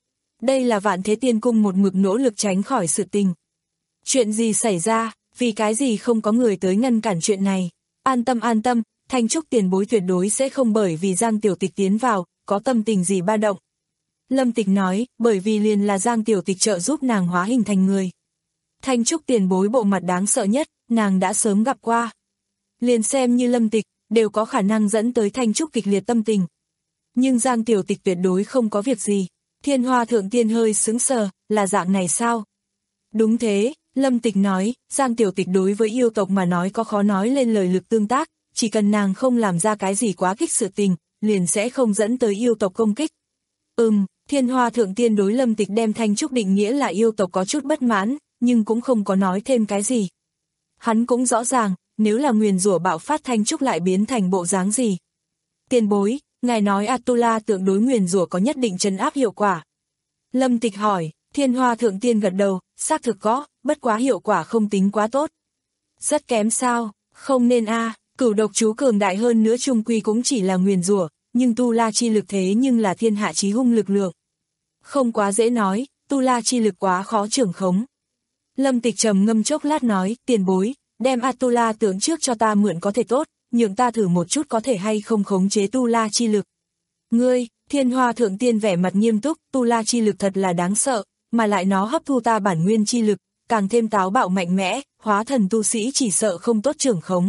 Đây là Vạn Thế Tiên Cung một mực nỗ lực tránh khỏi sự tình. Chuyện gì xảy ra, vì cái gì không có người tới ngăn cản chuyện này. An tâm an tâm, Thanh Trúc tiền bối tuyệt đối sẽ không bởi vì Giang Tiểu Tịch tiến vào, có tâm tình gì ba động. Lâm Tịch nói, bởi vì liền là Giang Tiểu Tịch trợ giúp nàng hóa hình thành người. Thanh Trúc tiền bối bộ mặt đáng sợ nhất, nàng đã sớm gặp qua. Liền xem như Lâm Tịch, đều có khả năng dẫn tới Thanh Trúc kịch liệt tâm tình. Nhưng Giang Tiểu Tịch tuyệt đối không có việc gì. Thiên Hoa Thượng Tiên hơi sững sờ, là dạng này sao? Đúng thế, Lâm Tịch nói, Giang Tiểu Tịch đối với yêu tộc mà nói có khó nói lên lời lực tương tác, chỉ cần nàng không làm ra cái gì quá kích sự tình, liền sẽ không dẫn tới yêu tộc công kích. Ừm, Thiên Hoa Thượng Tiên đối Lâm Tịch đem Thanh Trúc định nghĩa là yêu tộc có chút bất mãn, nhưng cũng không có nói thêm cái gì. Hắn cũng rõ ràng, nếu là nguyền rủa bạo phát Thanh Trúc lại biến thành bộ dáng gì. Tiền bối, ngài nói Atula tượng đối nguyền rủa có nhất định trấn áp hiệu quả. Lâm Tịch hỏi, Thiên Hoa Thượng Tiên gật đầu, xác thực có, bất quá hiệu quả không tính quá tốt. Rất kém sao, không nên a, cửu độc chú cường đại hơn nữa chung quy cũng chỉ là nguyền rủa, nhưng tu la chi lực thế nhưng là thiên hạ chí hung lực lượng. Không quá dễ nói, tu la chi lực quá khó trưởng khống. Lâm Tịch trầm ngâm chốc lát nói, tiền bối, đem Atula tượng trước cho ta mượn có thể tốt, nhường ta thử một chút có thể hay không khống chế tu la chi lực. Ngươi, Thiên Hoa Thượng Tiên vẻ mặt nghiêm túc, tu la chi lực thật là đáng sợ, mà lại nó hấp thu ta bản nguyên chi lực, càng thêm táo bạo mạnh mẽ, hóa thần tu sĩ chỉ sợ không tốt trưởng khống.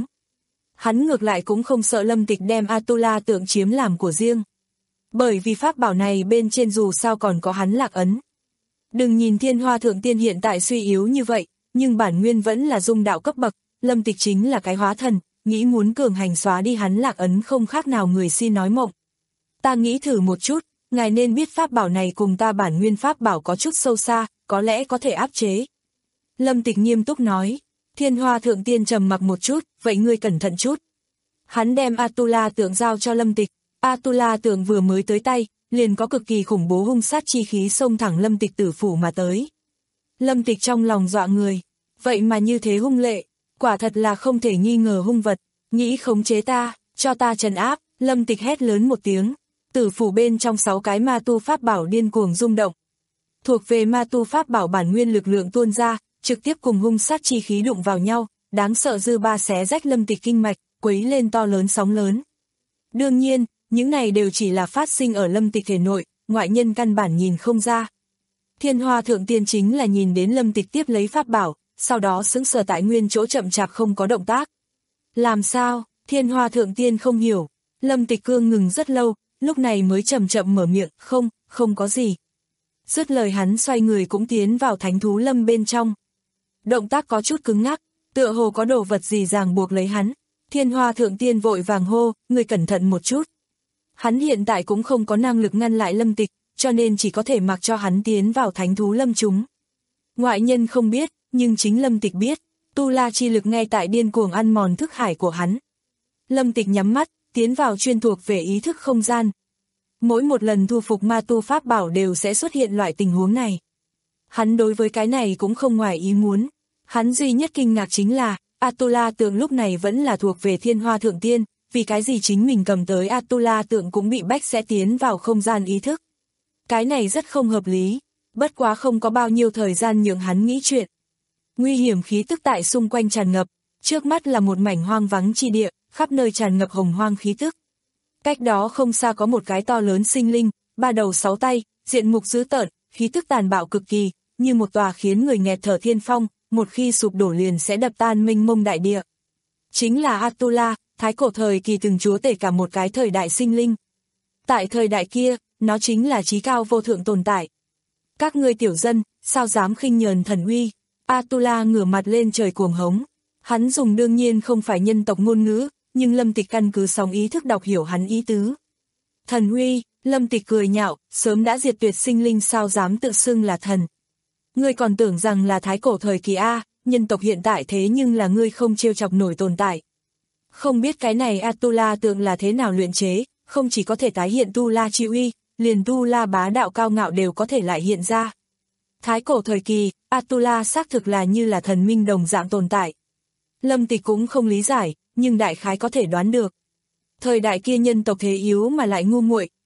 Hắn ngược lại cũng không sợ Lâm Tịch đem Atula tượng chiếm làm của riêng. Bởi vì pháp bảo này bên trên dù sao còn có hắn lạc ấn. Đừng nhìn Thiên Hoa Thượng Tiên hiện tại suy yếu như vậy, nhưng bản nguyên vẫn là dung đạo cấp bậc, Lâm Tịch chính là cái hóa thần, nghĩ muốn cường hành xóa đi hắn lạc ấn không khác nào người si nói mộng. Ta nghĩ thử một chút, ngài nên biết pháp bảo này cùng ta bản nguyên pháp bảo có chút sâu xa, có lẽ có thể áp chế. Lâm Tịch nghiêm túc nói, Thiên Hoa Thượng Tiên trầm mặc một chút, vậy ngươi cẩn thận chút. Hắn đem Atula tượng giao cho Lâm Tịch, Atula tượng vừa mới tới tay, liền có cực kỳ khủng bố hung sát chi khí xông thẳng Lâm Tịch tử phủ mà tới. Lâm Tịch trong lòng dọa người, vậy mà như thế hung lệ, quả thật là không thể nghi ngờ hung vật, nghĩ khống chế ta, cho ta trấn áp, Lâm Tịch hét lớn một tiếng, tử phủ bên trong sáu cái ma tu pháp bảo điên cuồng rung động. Thuộc về ma tu pháp bảo bản nguyên lực lượng tuôn ra, trực tiếp cùng hung sát chi khí đụng vào nhau, đáng sợ dư ba xé rách Lâm Tịch kinh mạch, quấy lên to lớn sóng lớn. Đương nhiên, những này đều chỉ là phát sinh ở Lâm Tịch thể nội, ngoại nhân căn bản nhìn không ra. Thiên Hoa Thượng Tiên chính là nhìn đến Lâm Tịch tiếp lấy pháp bảo, sau đó sững sờ tại nguyên chỗ chậm chạp không có động tác. Làm sao? Thiên Hoa Thượng Tiên không hiểu. Lâm Tịch cương ngừng rất lâu, lúc này mới chậm chậm mở miệng, không, không có gì. Dứt lời hắn xoay người cũng tiến vào thánh thú lâm bên trong. Động tác có chút cứng ngắc, tựa hồ có đồ vật gì ràng buộc lấy hắn. Thiên Hoa Thượng Tiên vội vàng hô, người cẩn thận một chút. Hắn hiện tại cũng không có năng lực ngăn lại Lâm Tịch, cho nên chỉ có thể mặc cho hắn tiến vào thánh thú lâm chúng. Ngoại nhân không biết, nhưng chính Lâm Tịch biết, tu la chi lực ngay tại điên cuồng ăn mòn thức hải của hắn. Lâm Tịch nhắm mắt, tiến vào chuyên thuộc về ý thức không gian. Mỗi một lần thu phục ma tu pháp bảo đều sẽ xuất hiện loại tình huống này. Hắn đối với cái này cũng không ngoài ý muốn. Hắn duy nhất kinh ngạc chính là, Atula tượng lúc này vẫn là thuộc về Thiên Hoa Thượng Tiên, vì cái gì chính mình cầm tới Atula tượng cũng bị bách sẽ tiến vào không gian ý thức. Cái này rất không hợp lý, bất quá không có bao nhiêu thời gian nhường hắn nghĩ chuyện. Nguy hiểm khí tức tại xung quanh tràn ngập, trước mắt là một mảnh hoang vắng chi địa, khắp nơi tràn ngập hồng hoang khí tức. Cách đó không xa có một cái to lớn sinh linh, ba đầu sáu tay, diện mục dữ tợn, khí tức tàn bạo cực kỳ, như một tòa khiến người nghẹt thở thiên phong, một khi sụp đổ liền sẽ đập tan mênh mông đại địa. Chính là Atula, thái cổ thời kỳ từng chúa tể cả một cái thời đại sinh linh. Tại thời đại kia, nó chính là chí cao vô thượng tồn tại. Các ngươi tiểu dân, sao dám khinh nhờn thần uy? Atula ngửa mặt lên trời cuồng hống. Hắn dùng đương nhiên không phải nhân tộc ngôn ngữ, nhưng Lâm Tịch căn cứ sóng ý thức đọc hiểu hắn ý tứ. Thần uy, Lâm Tịch cười nhạo, sớm đã diệt tuyệt sinh linh sao dám tự xưng là thần. Ngươi còn tưởng rằng là thái cổ thời kỳ A, nhân tộc hiện tại thế nhưng là ngươi không trêu chọc nổi tồn tại. Không biết cái này Atula tượng là thế nào luyện chế, không chỉ có thể tái hiện tu la chi uy, liền tu la bá đạo cao ngạo đều có thể lại hiện ra. Thái cổ thời kỳ, Atula xác thực là như là thần minh đồng dạng tồn tại. Lâm Tịch cũng không lý giải, nhưng đại khái có thể đoán được. Thời đại kia nhân tộc thế yếu mà lại ngu muội,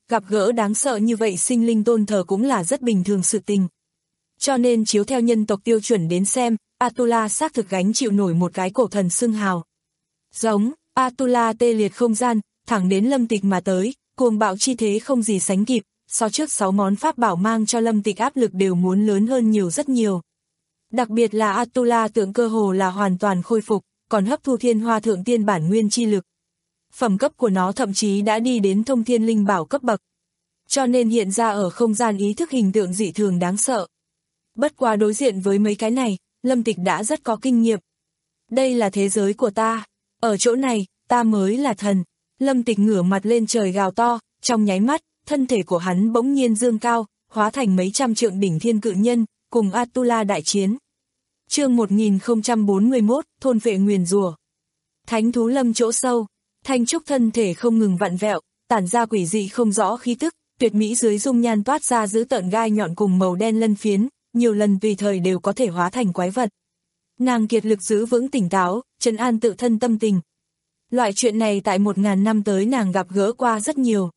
gặp gỡ đáng sợ như vậy sinh linh tôn thờ cũng là rất bình thường sự tình. Cho nên chiếu theo nhân tộc tiêu chuẩn đến xem, Atula xác thực gánh chịu nổi một cái cổ thần xưng hào. Giống, Atula tê liệt không gian, thẳng đến Lâm Tịch mà tới, cuồng bạo chi thế không gì sánh kịp, so trước sáu món pháp bảo mang cho Lâm Tịch áp lực đều muốn lớn hơn nhiều rất nhiều. Đặc biệt là Atula tượng cơ hồ là hoàn toàn khôi phục, còn hấp thu thiên hoa thượng tiên bản nguyên chi lực. Phẩm cấp của nó thậm chí đã đi đến thông thiên linh bảo cấp bậc. Cho nên hiện ra ở không gian ý thức hình tượng dị thường đáng sợ. Bất quá đối diện với mấy cái này, Lâm Tịch đã rất có kinh nghiệm. Đây là thế giới của ta, ở chỗ này, ta mới là thần. Lâm Tịch ngửa mặt lên trời gào to, trong nháy mắt, thân thể của hắn bỗng nhiên dương cao, hóa thành mấy trăm trượng đỉnh thiên cự nhân, cùng Atula đại chiến. Chương một nghìn không trăm bốn mươi mốt, thôn vệ nguyền rủa. Thánh thú lâm chỗ sâu, Thanh Trúc thân thể không ngừng vặn vẹo, tản ra quỷ dị không rõ khí tức, tuyệt mỹ dưới dung nhan toát ra dữ tợn gai nhọn cùng màu đen lân phiến, nhiều lần tùy thời đều có thể hóa thành quái vật. Nàng kiệt lực giữ vững tỉnh táo, trấn an tự thân tâm tình. Loại chuyện này tại một ngàn năm tới nàng gặp gỡ qua rất nhiều.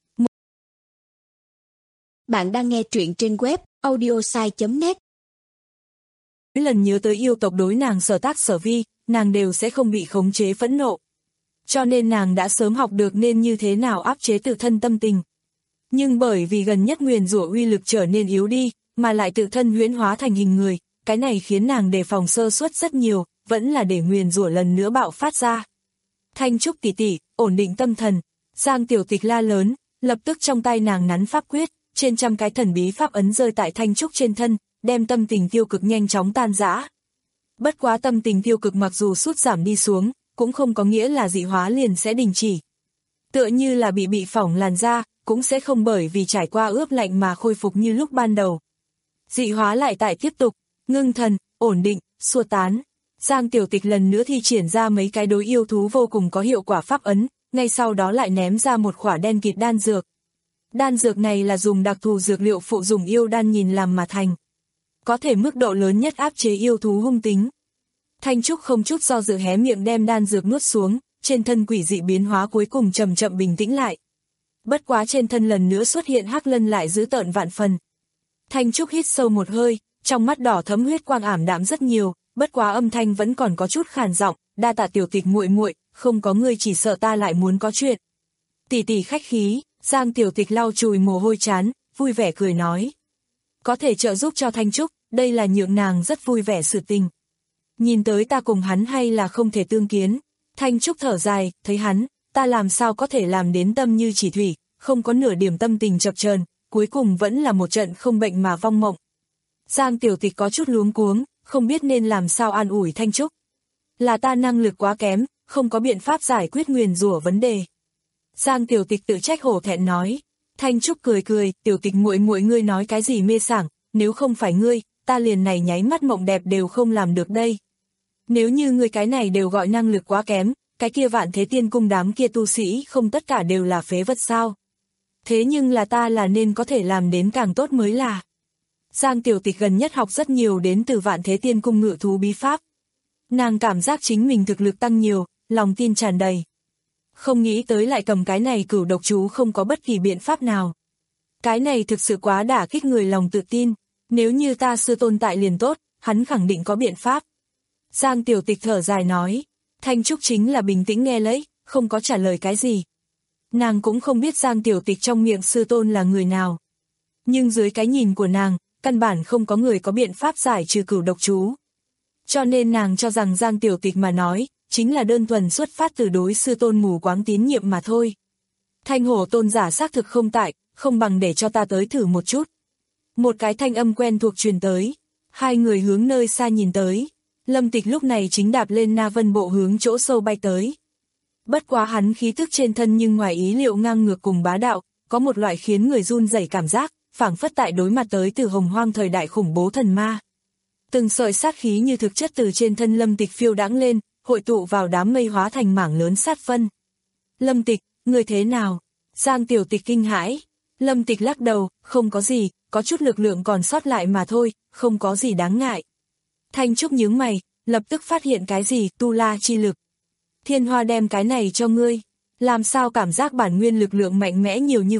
Bạn đang nghe truyện trên web audiosai chấm net. Mỗi lần nhớ tới yêu tộc đối nàng sở tác sở vi, nàng đều sẽ không bị khống chế phẫn nộ. Cho nên nàng đã sớm học được nên như thế nào áp chế tự thân tâm tình. Nhưng bởi vì gần nhất nguyền rủa uy lực trở nên yếu đi, mà lại tự thân huyễn hóa thành hình người, cái này khiến nàng đề phòng sơ suất rất nhiều, vẫn là để nguyền rủa lần nữa bạo phát ra. Thanh Trúc tỷ tỷ, ổn định tâm thần, Giang Tiểu Tịch la lớn, lập tức trong tay nàng nắn pháp quyết, trên trăm cái thần bí pháp ấn rơi tại Thanh Trúc trên thân, đem tâm tình tiêu cực nhanh chóng tan rã. Bất quá tâm tình tiêu cực mặc dù sút giảm đi xuống, cũng không có nghĩa là dị hóa liền sẽ đình chỉ. Tựa như là bị bị phỏng làn da, cũng sẽ không bởi vì trải qua ướp lạnh mà khôi phục như lúc ban đầu. Dị hóa lại tại tiếp tục, ngưng thần, ổn định, xua tán. Giang Tiểu Tịch lần nữa thi triển ra mấy cái đối yêu thú vô cùng có hiệu quả pháp ấn, ngay sau đó lại ném ra một khỏa đen kịt đan dược. Đan dược này là dùng đặc thù dược liệu phụ dùng yêu đan nhìn làm mà thành. Có thể mức độ lớn nhất áp chế yêu thú hung tính. Thanh Trúc không chút do dự hé miệng đem đan dược nuốt xuống, trên thân quỷ dị biến hóa cuối cùng chậm chậm bình tĩnh lại. Bất quá trên thân lần nữa xuất hiện hắc lân lại dữ tợn vạn phần. Thanh Trúc hít sâu một hơi, trong mắt đỏ thấm huyết quang ảm đạm rất nhiều, bất quá âm thanh vẫn còn có chút khàn giọng, đa tạ Tiểu Tịch muội muội, không có ngươi chỉ sợ ta lại muốn có chuyện. Tỷ tỷ khách khí, Giang Tiểu Tịch lau chùi mồ hôi chán, vui vẻ cười nói. Có thể trợ giúp cho Thanh Trúc, đây là nhượng nàng rất vui vẻ sự tình. Nhìn tới ta cùng hắn hay là không thể tương kiến. Thanh Trúc thở dài, thấy hắn, ta làm sao có thể làm đến tâm như chỉ thủy, không có nửa điểm tâm tình chập chờn, cuối cùng vẫn là một trận không bệnh mà vong mộng. Giang Tiểu Tịch có chút luống cuống, không biết nên làm sao an ủi Thanh Trúc. Là ta năng lực quá kém, không có biện pháp giải quyết nguyền rủa vấn đề. Giang Tiểu Tịch tự trách hổ thẹn nói. Thanh Trúc cười cười, Tiểu Tịch muội muội ngươi nói cái gì mê sảng, nếu không phải ngươi, ta liền này nháy mắt mộng đẹp đều không làm được đây. Nếu như ngươi cái này đều gọi năng lực quá kém, cái kia Vạn Thế Tiên Cung đám kia tu sĩ không tất cả đều là phế vật sao? Thế nhưng là ta là nên có thể làm đến càng tốt mới là. Giang Tiểu Tịch gần nhất học rất nhiều đến từ Vạn Thế Tiên Cung ngự thú bí pháp. Nàng cảm giác chính mình thực lực tăng nhiều, lòng tin tràn đầy. Không nghĩ tới lại cầm cái này cửu độc chú không có bất kỳ biện pháp nào. Cái này thực sự quá đả kích người lòng tự tin, nếu như ta sư tôn tại liền tốt, hắn khẳng định có biện pháp. Giang Tiểu Tịch thở dài nói, Thanh Trúc chính là bình tĩnh nghe lấy, không có trả lời cái gì. Nàng cũng không biết Giang Tiểu Tịch trong miệng sư tôn là người nào. Nhưng dưới cái nhìn của nàng, căn bản không có người có biện pháp giải trừ cửu độc chú. Cho nên nàng cho rằng Giang Tiểu Tịch mà nói, chính là đơn thuần xuất phát từ đối sư tôn mù quáng tín nhiệm mà thôi. Thanh hổ tôn giả xác thực không tại, không bằng để cho ta tới thử một chút. Một cái thanh âm quen thuộc truyền tới, hai người hướng nơi xa nhìn tới. Lâm Tịch lúc này chính đạp lên Na Vân Bộ hướng chỗ sâu bay tới. Bất quá hắn khí tức trên thân nhưng ngoài ý liệu ngang ngược cùng bá đạo, có một loại khiến người run rẩy cảm giác, phảng phất tại đối mặt tới từ hồng hoang thời đại khủng bố thần ma. Từng sợi sát khí như thực chất từ trên thân Lâm Tịch phiêu đãng lên, hội tụ vào đám mây hóa thành mảng lớn sát phân. Lâm Tịch, người thế nào? Giang Tiểu Tịch kinh hãi. Lâm Tịch lắc đầu, không có gì, có chút lực lượng còn sót lại mà thôi, không có gì đáng ngại. Thanh Trúc nhướng mày, lập tức phát hiện cái gì, tu la chi lực. Thiên Hoa đem cái này cho ngươi, làm sao cảm giác bản nguyên lực lượng mạnh mẽ nhiều như vậy,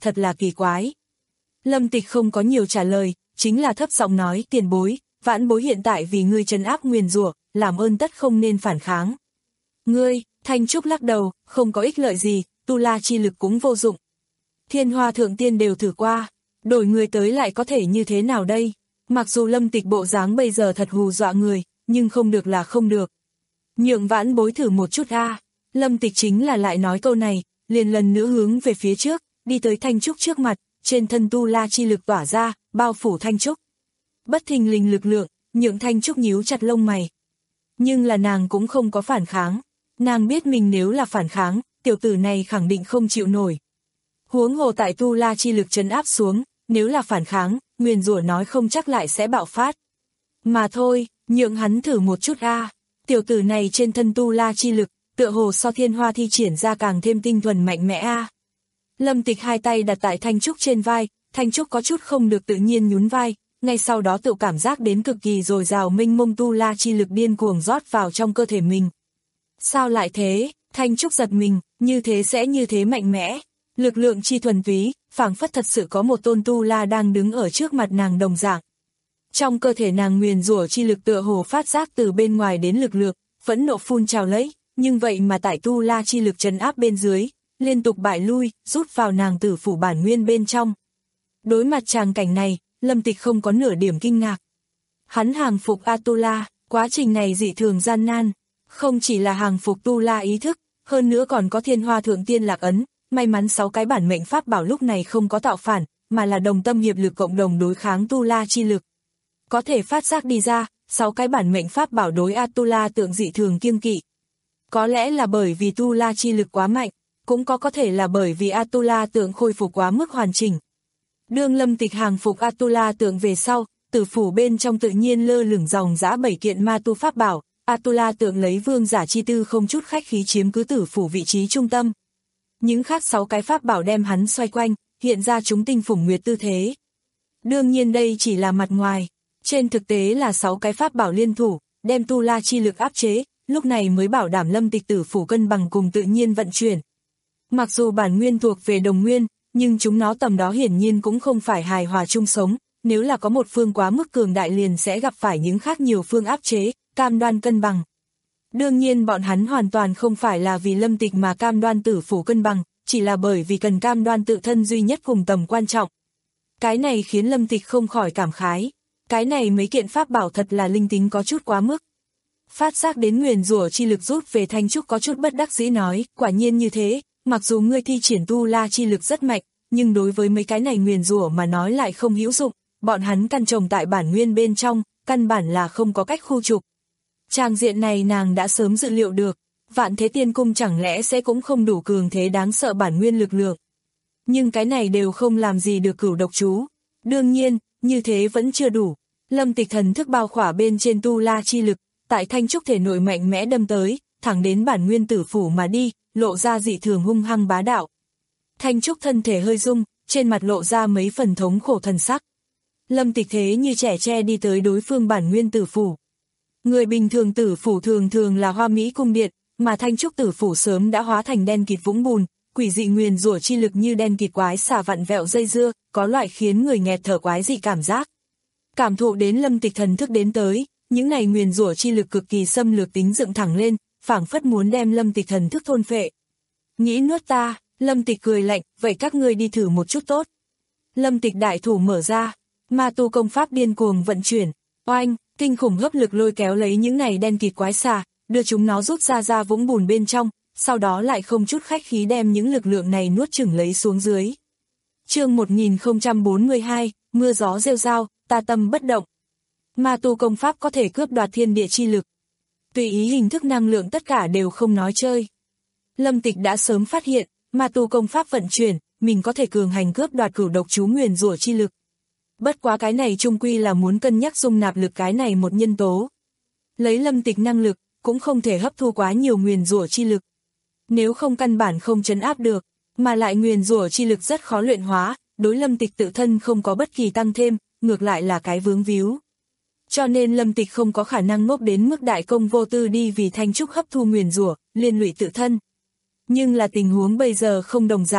thật là kỳ quái. Lâm Tịch không có nhiều trả lời, chính là thấp giọng nói, tiền bối, vãn bối hiện tại vì ngươi trấn áp nguyền rủa, làm ơn tất không nên phản kháng. Ngươi, Thanh Trúc lắc đầu, không có ích lợi gì, tu la chi lực cũng vô dụng. Thiên Hoa Thượng Tiên đều thử qua, đổi người tới lại có thể như thế nào đây? Mặc dù Lâm Tịch bộ dáng bây giờ thật hù dọa người, nhưng không được là không được. Nhượng vãn bối thử một chút a. Lâm Tịch chính là lại nói câu này, liền lần nữa hướng về phía trước, đi tới Thanh Trúc trước mặt, trên thân tu la chi lực tỏa ra, bao phủ Thanh Trúc. Bất thình lình lực lượng, nhượng Thanh Trúc nhíu chặt lông mày. Nhưng là nàng cũng không có phản kháng, nàng biết mình nếu là phản kháng, tiểu tử này khẳng định không chịu nổi. Huống hồ tại tu la chi lực trấn áp xuống, nếu là phản kháng, nguyền rủa nói không chắc lại sẽ bạo phát. Mà thôi, nhượng hắn thử một chút a. Tiểu tử này trên thân tu la chi lực, tựa hồ so Thiên Hoa thi triển ra càng thêm tinh thuần mạnh mẽ a. Lâm Tịch hai tay đặt tại Thanh Trúc trên vai, Thanh Trúc có chút không được tự nhiên nhún vai, ngay sau đó tự cảm giác đến cực kỳ dồi dào mênh mông tu la chi lực điên cuồng rót vào trong cơ thể mình. Sao lại thế? Thanh Trúc giật mình, như thế sẽ như thế mạnh mẽ. Lực lượng chi thuần túy, phảng phất thật sự có một tôn tu la đang đứng ở trước mặt nàng đồng dạng. Trong cơ thể nàng nguyền rủa chi lực tựa hồ phát giác từ bên ngoài đến lực lượng, phẫn nộ phun trào lấy, nhưng vậy mà tại tu la chi lực trấn áp bên dưới, liên tục bại lui, rút vào nàng tử phủ bản nguyên bên trong. Đối mặt tràng cảnh này, Lâm Tịch không có nửa điểm kinh ngạc. Hắn hàng phục Atula, quá trình này dị thường gian nan, không chỉ là hàng phục tu la ý thức, hơn nữa còn có Thiên Hoa Thượng Tiên lạc ấn, may mắn sáu cái bản mệnh pháp bảo lúc này không có tạo phản, mà là đồng tâm hiệp lực cộng đồng đối kháng tu la chi lực. Có thể phát giác đi ra, sáu cái bản mệnh pháp bảo đối Atula tượng dị thường kiêng kỵ. Có lẽ là bởi vì tu la chi lực quá mạnh, cũng có có thể là bởi vì Atula tượng khôi phục quá mức hoàn chỉnh. Đương Lâm Tịch hàng phục Atula tượng về sau, tử phủ bên trong tự nhiên lơ lửng dòng dã bảy kiện ma tu pháp bảo, Atula tượng lấy vương giả chi tư không chút khách khí chiếm cứ tử phủ vị trí trung tâm. Những khác sáu cái pháp bảo đem hắn xoay quanh, hiện ra chúng tinh phủng nguyệt tư thế. Đương nhiên đây chỉ là mặt ngoài, trên thực tế là sáu cái pháp bảo liên thủ, đem tu la chi lực áp chế, lúc này mới bảo đảm Lâm Tịch tử phủ cân bằng cùng tự nhiên vận chuyển. Mặc dù bản nguyên thuộc về đồng nguyên, nhưng chúng nó tầm đó hiển nhiên cũng không phải hài hòa chung sống, nếu là có một phương quá mức cường đại liền sẽ gặp phải những khác nhiều phương áp chế, cam đoan cân bằng. Đương nhiên bọn hắn hoàn toàn không phải là vì Lâm Tịch mà cam đoan tử phủ cân bằng, chỉ là bởi vì cần cam đoan tự thân duy nhất cùng tầm quan trọng. Cái này khiến Lâm Tịch không khỏi cảm khái, cái này mấy kiện pháp bảo thật là linh tính có chút quá mức. Phát giác đến nguyền rủa chi lực rút về Thanh Trúc có chút bất đắc dĩ nói, quả nhiên như thế, mặc dù ngươi thi triển tu la chi lực rất mạnh, nhưng đối với mấy cái này nguyền rủa mà nói lại không hữu dụng, bọn hắn căn trồng tại bản nguyên bên trong, căn bản là không có cách khu trục. Tràng diện này nàng đã sớm dự liệu được, Vạn Thế Tiên Cung chẳng lẽ sẽ cũng không đủ cường thế đáng sợ bản nguyên lực lượng. Nhưng cái này đều không làm gì được Cửu Độc Chú. Đương nhiên, như thế vẫn chưa đủ. Lâm Tịch thần thức bao khỏa bên trên tu la chi lực, tại Thanh Trúc thể nội mạnh mẽ đâm tới, thẳng đến bản nguyên tử phủ mà đi, lộ ra dị thường hung hăng bá đạo. Thanh Trúc thân thể hơi rung, trên mặt lộ ra mấy phần thống khổ thần sắc. Lâm Tịch thế như trẻ tre đi tới đối phương bản nguyên tử phủ. Người bình thường tử phủ thường thường là hoa mỹ cung điện, mà Thanh Trúc tử phủ sớm đã hóa thành đen kịt vũng bùn, quỷ dị nguyền rủa chi lực như đen kịt quái xà vặn vẹo dây dưa, có loại khiến người nghẹt thở quái dị cảm giác. Cảm thụ đến Lâm Tịch thần thức đến tới, những này nguyền rủa chi lực cực kỳ xâm lược tính dựng thẳng lên, phảng phất muốn đem Lâm Tịch thần thức thôn phệ. Nghĩ nuốt ta, Lâm Tịch cười lạnh, vậy các ngươi đi thử một chút tốt. Lâm Tịch đại thủ mở ra, ma tu công pháp điên cuồng vận chuyển, oanh, kinh khủng hấp lực lôi kéo lấy những này đen kịt quái xà, đưa chúng nó rút ra ra vũng bùn bên trong, sau đó lại không chút khách khí đem những lực lượng này nuốt chửng lấy xuống dưới. Chương một nghìn không trăm bốn mươi hai, mưa gió rêu rao, ta tâm bất động. Ma tu công pháp có thể cướp đoạt thiên địa chi lực. Tùy ý hình thức năng lượng tất cả đều không nói chơi. Lâm Tịch đã sớm phát hiện, ma tu công pháp vận chuyển, mình có thể cường hành cướp đoạt Cửu Độc Chú nguyền rủa chi lực. Bất quá cái này chung quy là muốn cân nhắc dung nạp lực cái này một nhân tố. Lấy Lâm Tịch năng lực, cũng không thể hấp thu quá nhiều nguyền rủa chi lực. Nếu không căn bản không trấn áp được, mà lại nguyền rủa chi lực rất khó luyện hóa, đối Lâm Tịch tự thân không có bất kỳ tăng thêm, ngược lại là cái vướng víu. Cho nên Lâm Tịch không có khả năng ngốc đến mức đại công vô tư đi vì Thanh Trúc hấp thu nguyền rủa, liên lụy tự thân. Nhưng là tình huống bây giờ không đồng dạng,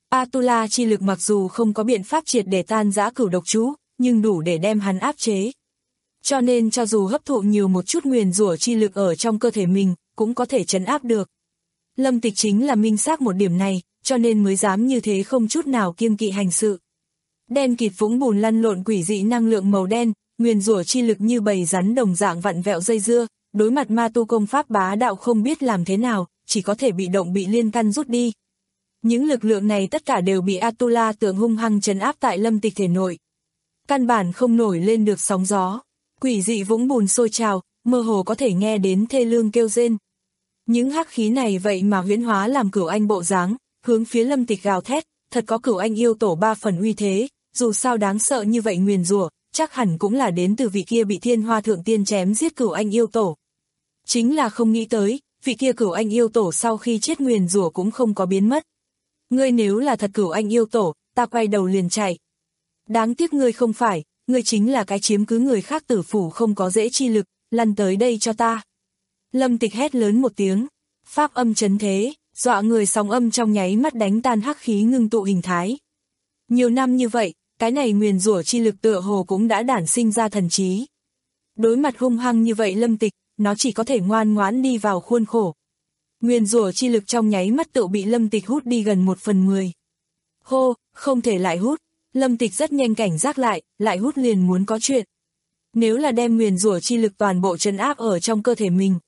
Atula chi lực mặc dù không có biện pháp triệt để tan rã cửu độc chú, nhưng đủ để đem hắn áp chế. Cho nên cho dù hấp thụ nhiều một chút nguyền rủa chi lực ở trong cơ thể mình, cũng có thể trấn áp được. Lâm Tịch chính là minh xác một điểm này, cho nên mới dám như thế không chút nào kiêng kỵ hành sự. Đen kịt vũng bùn lăn lộn quỷ dị năng lượng màu đen, nguyền rủa chi lực như bầy rắn đồng dạng vặn vẹo dây dưa, đối mặt ma tu công pháp bá đạo không biết làm thế nào, chỉ có thể bị động bị liên căn rút đi. Những lực lượng này tất cả đều bị Atula tượng hung hăng trấn áp tại Lâm Tịch thể nội. Căn bản không nổi lên được sóng gió, quỷ dị vũng bùn sôi trào, mơ hồ có thể nghe đến thê lương kêu rên. Những hắc khí này vậy mà huyễn hóa làm Cửu Anh bộ dáng, hướng phía Lâm Tịch gào thét, thật có Cửu Anh yêu tổ ba phần uy thế, dù sao đáng sợ như vậy nguyền rủa, chắc hẳn cũng là đến từ vị kia bị Thiên Hoa Thượng Tiên chém giết Cửu Anh yêu tổ. Chính là không nghĩ tới, vị kia Cửu Anh yêu tổ sau khi chết nguyền rủa cũng không có biến mất. Ngươi nếu là thật Cửu Anh yêu tổ, ta quay đầu liền chạy. Đáng tiếc ngươi không phải, ngươi chính là cái chiếm cứ người khác tử phủ không có dễ chi lực, lăn tới đây cho ta. Lâm Tịch hét lớn một tiếng, pháp âm chấn thế, dọa người sóng âm trong nháy mắt đánh tan hắc khí ngưng tụ hình thái. Nhiều năm như vậy, cái này nguyền rủa chi lực tựa hồ cũng đã đản sinh ra thần trí. Đối mặt hung hăng như vậy Lâm Tịch, nó chỉ có thể ngoan ngoãn đi vào khuôn khổ. Nguyền rủa chi lực trong nháy mắt tự bị Lâm Tịch hút đi gần một phần mười. Hô, không thể lại hút, Lâm Tịch rất nhanh cảnh giác lại, lại hút liền muốn có chuyện. Nếu là đem nguyền rủa chi lực toàn bộ trấn áp ở trong cơ thể mình,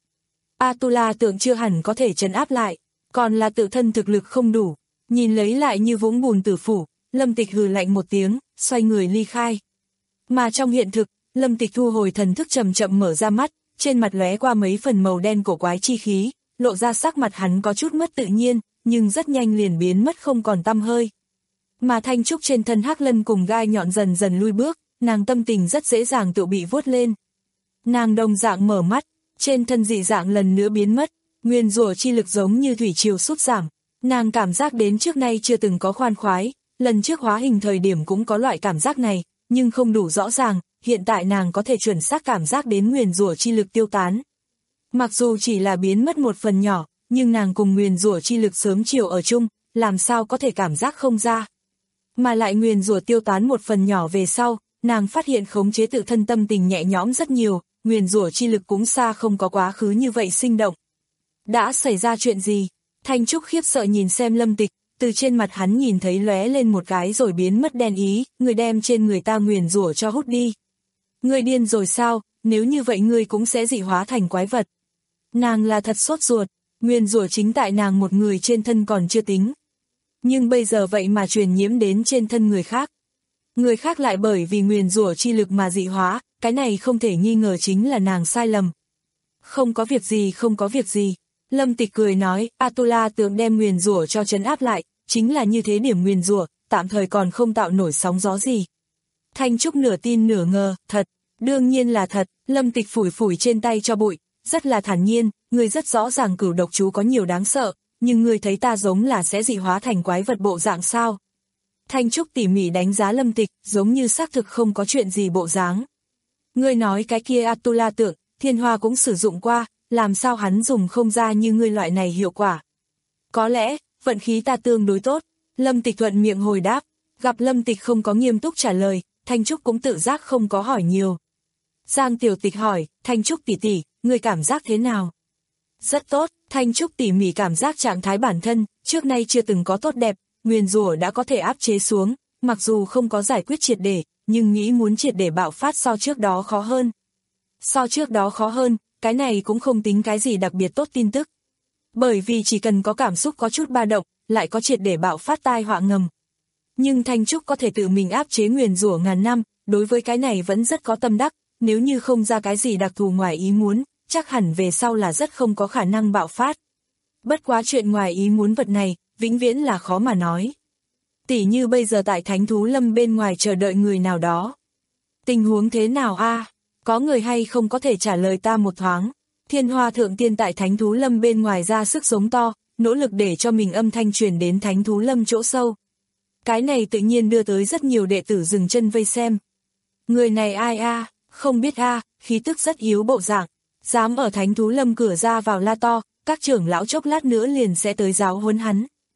Atula tượng chưa hẳn có thể trấn áp lại, còn là tự thân thực lực không đủ. Nhìn lấy lại như vũng bùn tử phủ, Lâm Tịch hừ lạnh một tiếng, xoay người ly khai. Mà trong hiện thực, Lâm Tịch thu hồi thần thức chậm chậm mở ra mắt, trên mặt lóe qua mấy phần màu đen cổ quái chi khí, lộ ra sắc mặt hắn có chút mất tự nhiên, nhưng rất nhanh liền biến mất không còn tăm hơi. Mà thanh trúc trên thân hắc lân cùng gai nhọn dần dần lui bước, nàng tâm tình rất dễ dàng tự bị vuốt lên. Nàng đồng dạng mở mắt, trên thân dị dạng lần nữa biến mất, nguyên rủa chi lực giống như thủy triều sút giảm. Nàng cảm giác đến trước nay chưa từng có khoan khoái, lần trước hóa hình thời điểm cũng có loại cảm giác này, nhưng không đủ rõ ràng, hiện tại nàng có thể chuẩn xác cảm giác đến nguyền rủa chi lực tiêu tán. Mặc dù chỉ là biến mất một phần nhỏ, nhưng nàng cùng nguyền rủa chi lực sớm chiều ở chung, làm sao có thể cảm giác không ra. Mà lại nguyền rủa tiêu tán một phần nhỏ về sau, nàng phát hiện khống chế tự thân tâm tình nhẹ nhõm rất nhiều, nguyền rủa chi lực cũng xa không có quá khứ như vậy sinh động. Đã xảy ra chuyện gì? Thanh Trúc khiếp sợ nhìn xem Lâm Tịch, từ trên mặt hắn nhìn thấy lóe lên một cái rồi biến mất đen ý, người đem trên người ta nguyền rủa cho hút đi. Ngươi điên rồi sao, nếu như vậy ngươi cũng sẽ dị hóa thành quái vật. Nàng là thật sốt ruột, nguyền rủa chính tại nàng một người trên thân còn chưa tính. Nhưng bây giờ vậy mà truyền nhiễm đến trên thân người khác. Người khác lại bởi vì nguyền rủa chi lực mà dị hóa, cái này không thể nghi ngờ chính là nàng sai lầm. Không có việc gì không có việc gì. Lâm Tịch cười nói, Atula tượng đem nguyền rủa cho trấn áp lại, chính là như thế điểm nguyền rủa, tạm thời còn không tạo nổi sóng gió gì. Thanh Trúc nửa tin nửa ngờ, thật, đương nhiên là thật, Lâm Tịch phủi phủi trên tay cho bụi, rất là thản nhiên, người rất rõ ràng cửu độc chú có nhiều đáng sợ, nhưng người thấy ta giống là sẽ dị hóa thành quái vật bộ dạng sao. Thanh Trúc tỉ mỉ đánh giá Lâm Tịch, giống như xác thực không có chuyện gì bộ dáng. Ngươi nói cái kia Atula tượng, Thiên Hoa cũng sử dụng qua, làm sao hắn dùng không ra như ngươi loại này hiệu quả. Có lẽ, vận khí ta tương đối tốt, Lâm Tịch thuận miệng hồi đáp, gặp Lâm Tịch không có nghiêm túc trả lời, Thanh Trúc cũng tự giác không có hỏi nhiều. Giang Tiểu Tịch hỏi, Thanh Trúc tỷ tỷ, ngươi cảm giác thế nào? Rất tốt, Thanh Trúc tỉ mỉ cảm giác trạng thái bản thân, trước nay chưa từng có tốt đẹp, nguyền rủa đã có thể áp chế xuống, mặc dù không có giải quyết triệt để, nhưng nghĩ muốn triệt để bạo phát so trước đó khó hơn. So trước đó khó hơn, cái này cũng không tính cái gì đặc biệt tốt tin tức. Bởi vì chỉ cần có cảm xúc có chút ba động, lại có triệt để bạo phát tai họa ngầm. Nhưng Thanh Trúc có thể tự mình áp chế nguyền rủa ngàn năm, đối với cái này vẫn rất có tâm đắc, nếu như không ra cái gì đặc thù ngoài ý muốn, chắc hẳn về sau là rất không có khả năng bạo phát. Bất quá chuyện ngoài ý muốn vật này, vĩnh viễn là khó mà nói. Tỉ như bây giờ tại Thánh Thú Lâm bên ngoài chờ đợi người nào đó. Tình huống thế nào a? À? Có người hay không có thể trả lời ta một thoáng. Thiên Hoa Thượng Tiên tại Thánh Thú Lâm bên ngoài ra sức giống to, nỗ lực để cho mình âm thanh truyền đến Thánh Thú Lâm chỗ sâu. Cái này tự nhiên đưa tới rất nhiều đệ tử dừng chân vây xem. Người này ai a? À? Không biết a, à, khí tức rất yếu bộ dạng. Dám ở Thánh Thú Lâm cửa ra vào la to, các trưởng lão chốc lát nữa liền sẽ tới giáo huấn hắn.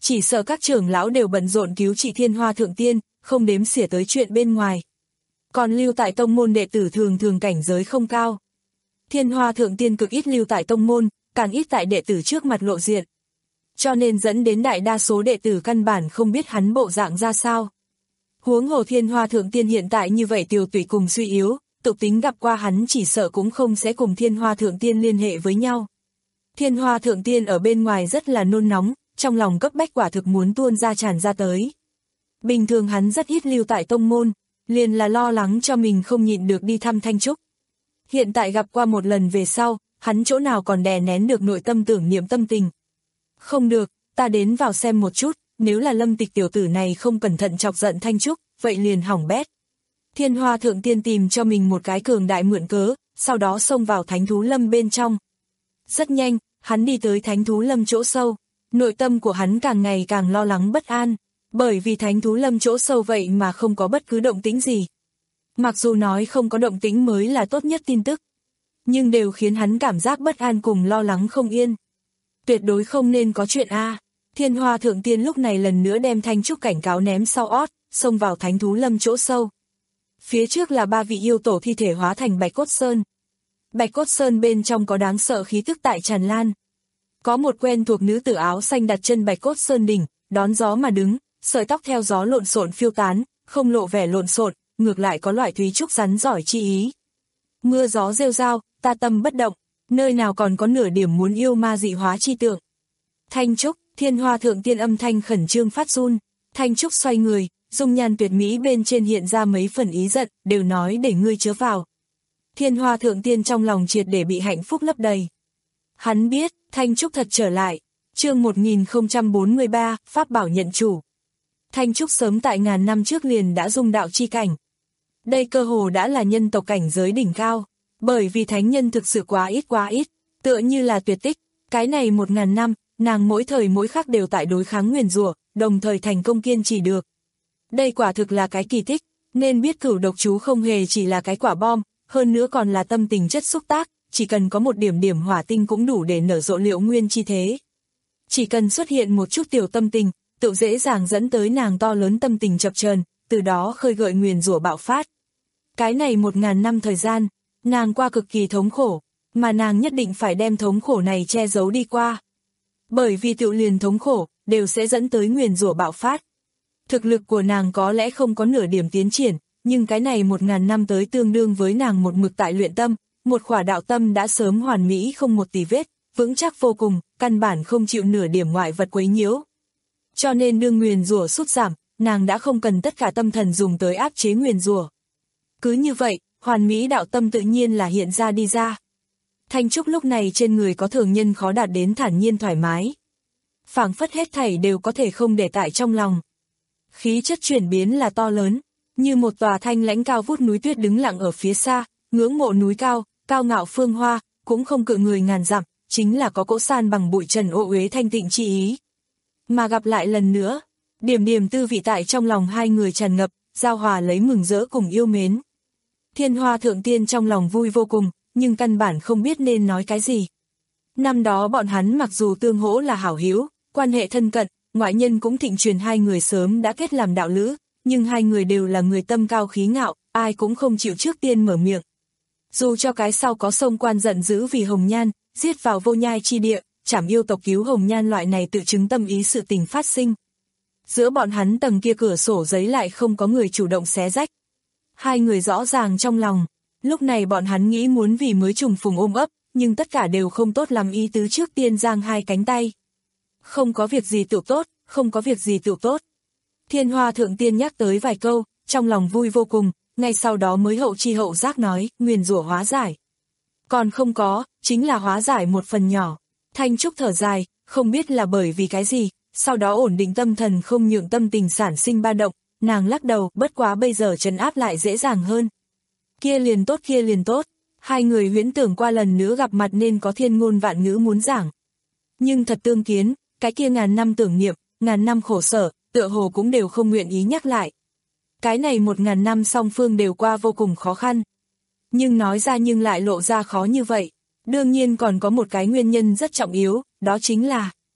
chỉ sợ các trưởng lão đều bận rộn cứu trị Thiên Hoa Thượng Tiên, không đếm xỉa tới chuyện bên ngoài. Còn lưu tại tông môn đệ tử thường thường cảnh giới không cao. Thiên Hoa Thượng Tiên cực ít lưu tại tông môn, càng ít tại đệ tử trước mặt lộ diện. Cho nên dẫn đến đại đa số đệ tử căn bản không biết hắn bộ dạng ra sao. Huống hồ Thiên Hoa Thượng Tiên hiện tại như vậy tiều tụy cùng suy yếu, tục tính gặp qua hắn chỉ sợ cũng không sẽ cùng Thiên Hoa Thượng Tiên liên hệ với nhau. Thiên Hoa Thượng Tiên ở bên ngoài rất là nôn nóng, trong lòng cấp bách quả thực muốn tuôn ra tràn ra tới. Bình thường hắn rất ít lưu tại tông môn, liền là lo lắng cho mình không nhịn được đi thăm Thanh Trúc. Hiện tại gặp qua một lần về sau, hắn chỗ nào còn đè nén được nội tâm tưởng niệm tâm tình. Không được, ta đến vào xem một chút, nếu là Lâm Tịch tiểu tử này không cẩn thận chọc giận Thanh Trúc, vậy liền hỏng bét. Thiên Hoa Thượng Tiên tìm cho mình một cái cường đại mượn cớ, sau đó xông vào Thánh Thú Lâm bên trong. Rất nhanh, hắn đi tới Thánh Thú Lâm chỗ sâu, nội tâm của hắn càng ngày càng lo lắng bất an, bởi vì Thánh Thú Lâm chỗ sâu vậy mà không có bất cứ động tĩnh gì. Mặc dù nói không có động tĩnh mới là tốt nhất tin tức, nhưng đều khiến hắn cảm giác bất an cùng lo lắng không yên. Tuyệt đối không nên có chuyện a. Thiên Hoa Thượng Tiên lúc này lần nữa đem Thanh Trúc cảnh cáo ném sau ót, xông vào Thánh Thú Lâm chỗ sâu. Phía trước là ba vị yêu tổ thi thể hóa thành Bạch Cốt Sơn. Bạch Cốt Sơn bên trong có đáng sợ khí tức tại tràn lan. Có một quen thuộc nữ tử áo xanh đặt chân Bạch Cốt Sơn đỉnh, đón gió mà đứng, sợi tóc theo gió lộn xộn phiêu tán, không lộ vẻ lộn xộn, ngược lại có loại thúy trúc rắn giỏi chi ý. Mưa gió rêu rao, ta tâm bất động, nơi nào còn có nửa điểm muốn yêu ma dị hóa chi tượng. Thanh Trúc, Thiên Hoa Thượng Tiên âm thanh khẩn trương phát run, Thanh Trúc xoay người, dung nhan tuyệt mỹ bên trên hiện ra mấy phần ý giận, đều nói để ngươi chớ vào. Thiên Hoa Thượng Tiên trong lòng triệt để bị hạnh phúc lấp đầy. Hắn biết, Thanh Trúc thật trở lại. Chương một nghìn không trăm bốn mươi ba, Pháp bảo nhận chủ. Thanh Trúc sớm tại ngàn năm trước liền đã dung đạo chi cảnh. Đây cơ hồ đã là nhân tộc cảnh giới đỉnh cao, bởi vì thánh nhân thực sự quá ít quá ít, tựa như là tuyệt tích, cái này một ngàn năm, nàng mỗi thời mỗi khắc đều tại đối kháng nguyền rủa, đồng thời thành công kiên trì được. Đây quả thực là cái kỳ tích, nên biết cửu độc chú không hề chỉ là cái quả bom, hơn nữa còn là tâm tình chất xúc tác, chỉ cần có một điểm điểm hỏa tinh cũng đủ để nở rộ liệu nguyên chi thế. Chỉ cần xuất hiện một chút tiểu tâm tình, tự dễ dàng dẫn tới nàng to lớn tâm tình chập chờn, từ đó khơi gợi nguyền rủa bạo phát. Cái này một ngàn năm thời gian, nàng qua cực kỳ thống khổ, mà nàng nhất định phải đem thống khổ này che giấu đi qua. Bởi vì tự liền thống khổ, đều sẽ dẫn tới nguyền rủa bạo phát. Thực lực của nàng có lẽ không có nửa điểm tiến triển, nhưng cái này một ngàn năm tới tương đương với nàng một mực tại luyện tâm, một khỏa đạo tâm đã sớm hoàn mỹ không một tì vết, vững chắc vô cùng, căn bản không chịu nửa điểm ngoại vật quấy nhiễu. Cho nên đương nguyền rủa sút giảm, nàng đã không cần tất cả tâm thần dùng tới áp chế nguyền rủa. Cứ như vậy, hoàn mỹ đạo tâm tự nhiên là hiện ra đi ra. Thanh Trúc lúc này trên người có thường nhân khó đạt đến thản nhiên thoải mái. Phảng phất hết thảy đều có thể không để tại trong lòng. Khí chất chuyển biến là to lớn, như một tòa thanh lãnh cao vút núi tuyết đứng lặng ở phía xa, ngưỡng mộ núi cao, cao ngạo phương hoa, cũng không cự người ngàn dặm, chính là có cỗ san bằng bụi trần ô uế thanh tịnh chi ý. Mà gặp lại lần nữa, điểm điểm tư vị tại trong lòng hai người tràn ngập, giao hòa lấy mừng rỡ cùng yêu mến. Thiên Hoa Thượng Tiên trong lòng vui vô cùng, nhưng căn bản không biết nên nói cái gì. Năm đó bọn hắn mặc dù tương hỗ là hảo hữu, quan hệ thân cận, ngoại nhân cũng thịnh truyền hai người sớm đã kết làm đạo lữ, nhưng hai người đều là người tâm cao khí ngạo, ai cũng không chịu trước tiên mở miệng. Dù cho cái sau có sông quan giận dữ vì Hồng Nhan, giết vào vô nhai chi địa, chảm yêu tộc cứu Hồng Nhan loại này tự chứng tâm ý sự tình phát sinh. Giữa bọn hắn tầng kia cửa sổ giấy lại không có người chủ động xé rách. Hai người rõ ràng trong lòng, lúc này bọn hắn nghĩ muốn vì mới trùng phùng ôm ấp, nhưng tất cả đều không tốt làm ý tứ trước tiên giang hai cánh tay. Không có việc gì tự tốt, không có việc gì tự tốt. Thiên Hoa Thượng Tiên nhắc tới vài câu, trong lòng vui vô cùng, ngay sau đó mới hậu chi hậu giác nói, nguyền rủa hóa giải. Còn không có, chính là hóa giải một phần nhỏ. Thanh Trúc thở dài, không biết là bởi vì cái gì, sau đó ổn định tâm thần không nhượng tâm tình sản sinh ba động, nàng lắc đầu, bất quá bây giờ trấn áp lại dễ dàng hơn. Kia liền tốt kia liền tốt, hai người huyễn tưởng qua lần nữa gặp mặt nên có thiên ngôn vạn ngữ muốn giảng. Nhưng thật tương kiến, cái kia ngàn năm tưởng niệm, ngàn năm khổ sở, tựa hồ cũng đều không nguyện ý nhắc lại. Cái này một ngàn năm song phương đều qua vô cùng khó khăn. Nhưng nói ra nhưng lại lộ ra khó như vậy. Đương nhiên còn có một cái nguyên nhân rất trọng yếu, đó chính là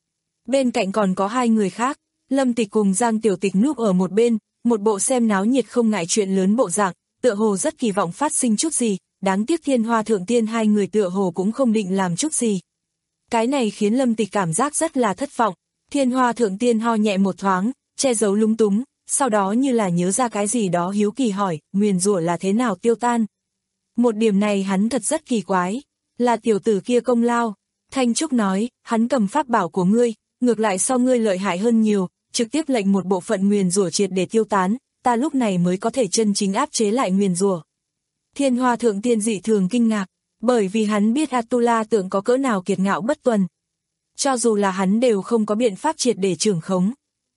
Bên cạnh còn có hai người khác, Lâm Tịch cùng Giang Tiểu Tịch núp ở một bên, một bộ xem náo nhiệt không ngại chuyện lớn bộ dạng, tựa hồ rất kỳ vọng phát sinh chút gì, đáng tiếc Thiên Hoa Thượng Tiên hai người tựa hồ cũng không định làm chút gì. Cái này khiến Lâm Tịch cảm giác rất là thất vọng. Thiên Hoa Thượng Tiên ho nhẹ một thoáng, che giấu lúng túng, sau đó như là nhớ ra cái gì đó hiếu kỳ hỏi, nguyền rủa là thế nào tiêu tan. Một điểm này hắn thật rất kỳ quái, là tiểu tử kia công lao. Thanh Trúc nói, hắn cầm pháp bảo của ngươi, ngược lại so ngươi lợi hại hơn nhiều, trực tiếp lệnh một bộ phận nguyền rủa triệt để tiêu tán, ta lúc này mới có thể chân chính áp chế lại nguyền rủa. Thiên Hoa Thượng Tiên dị thường kinh ngạc, bởi vì hắn biết Atula tượng có cỡ nào kiệt ngạo bất tuần. Cho dù là hắn đều không có biện pháp triệt để trưởng khống.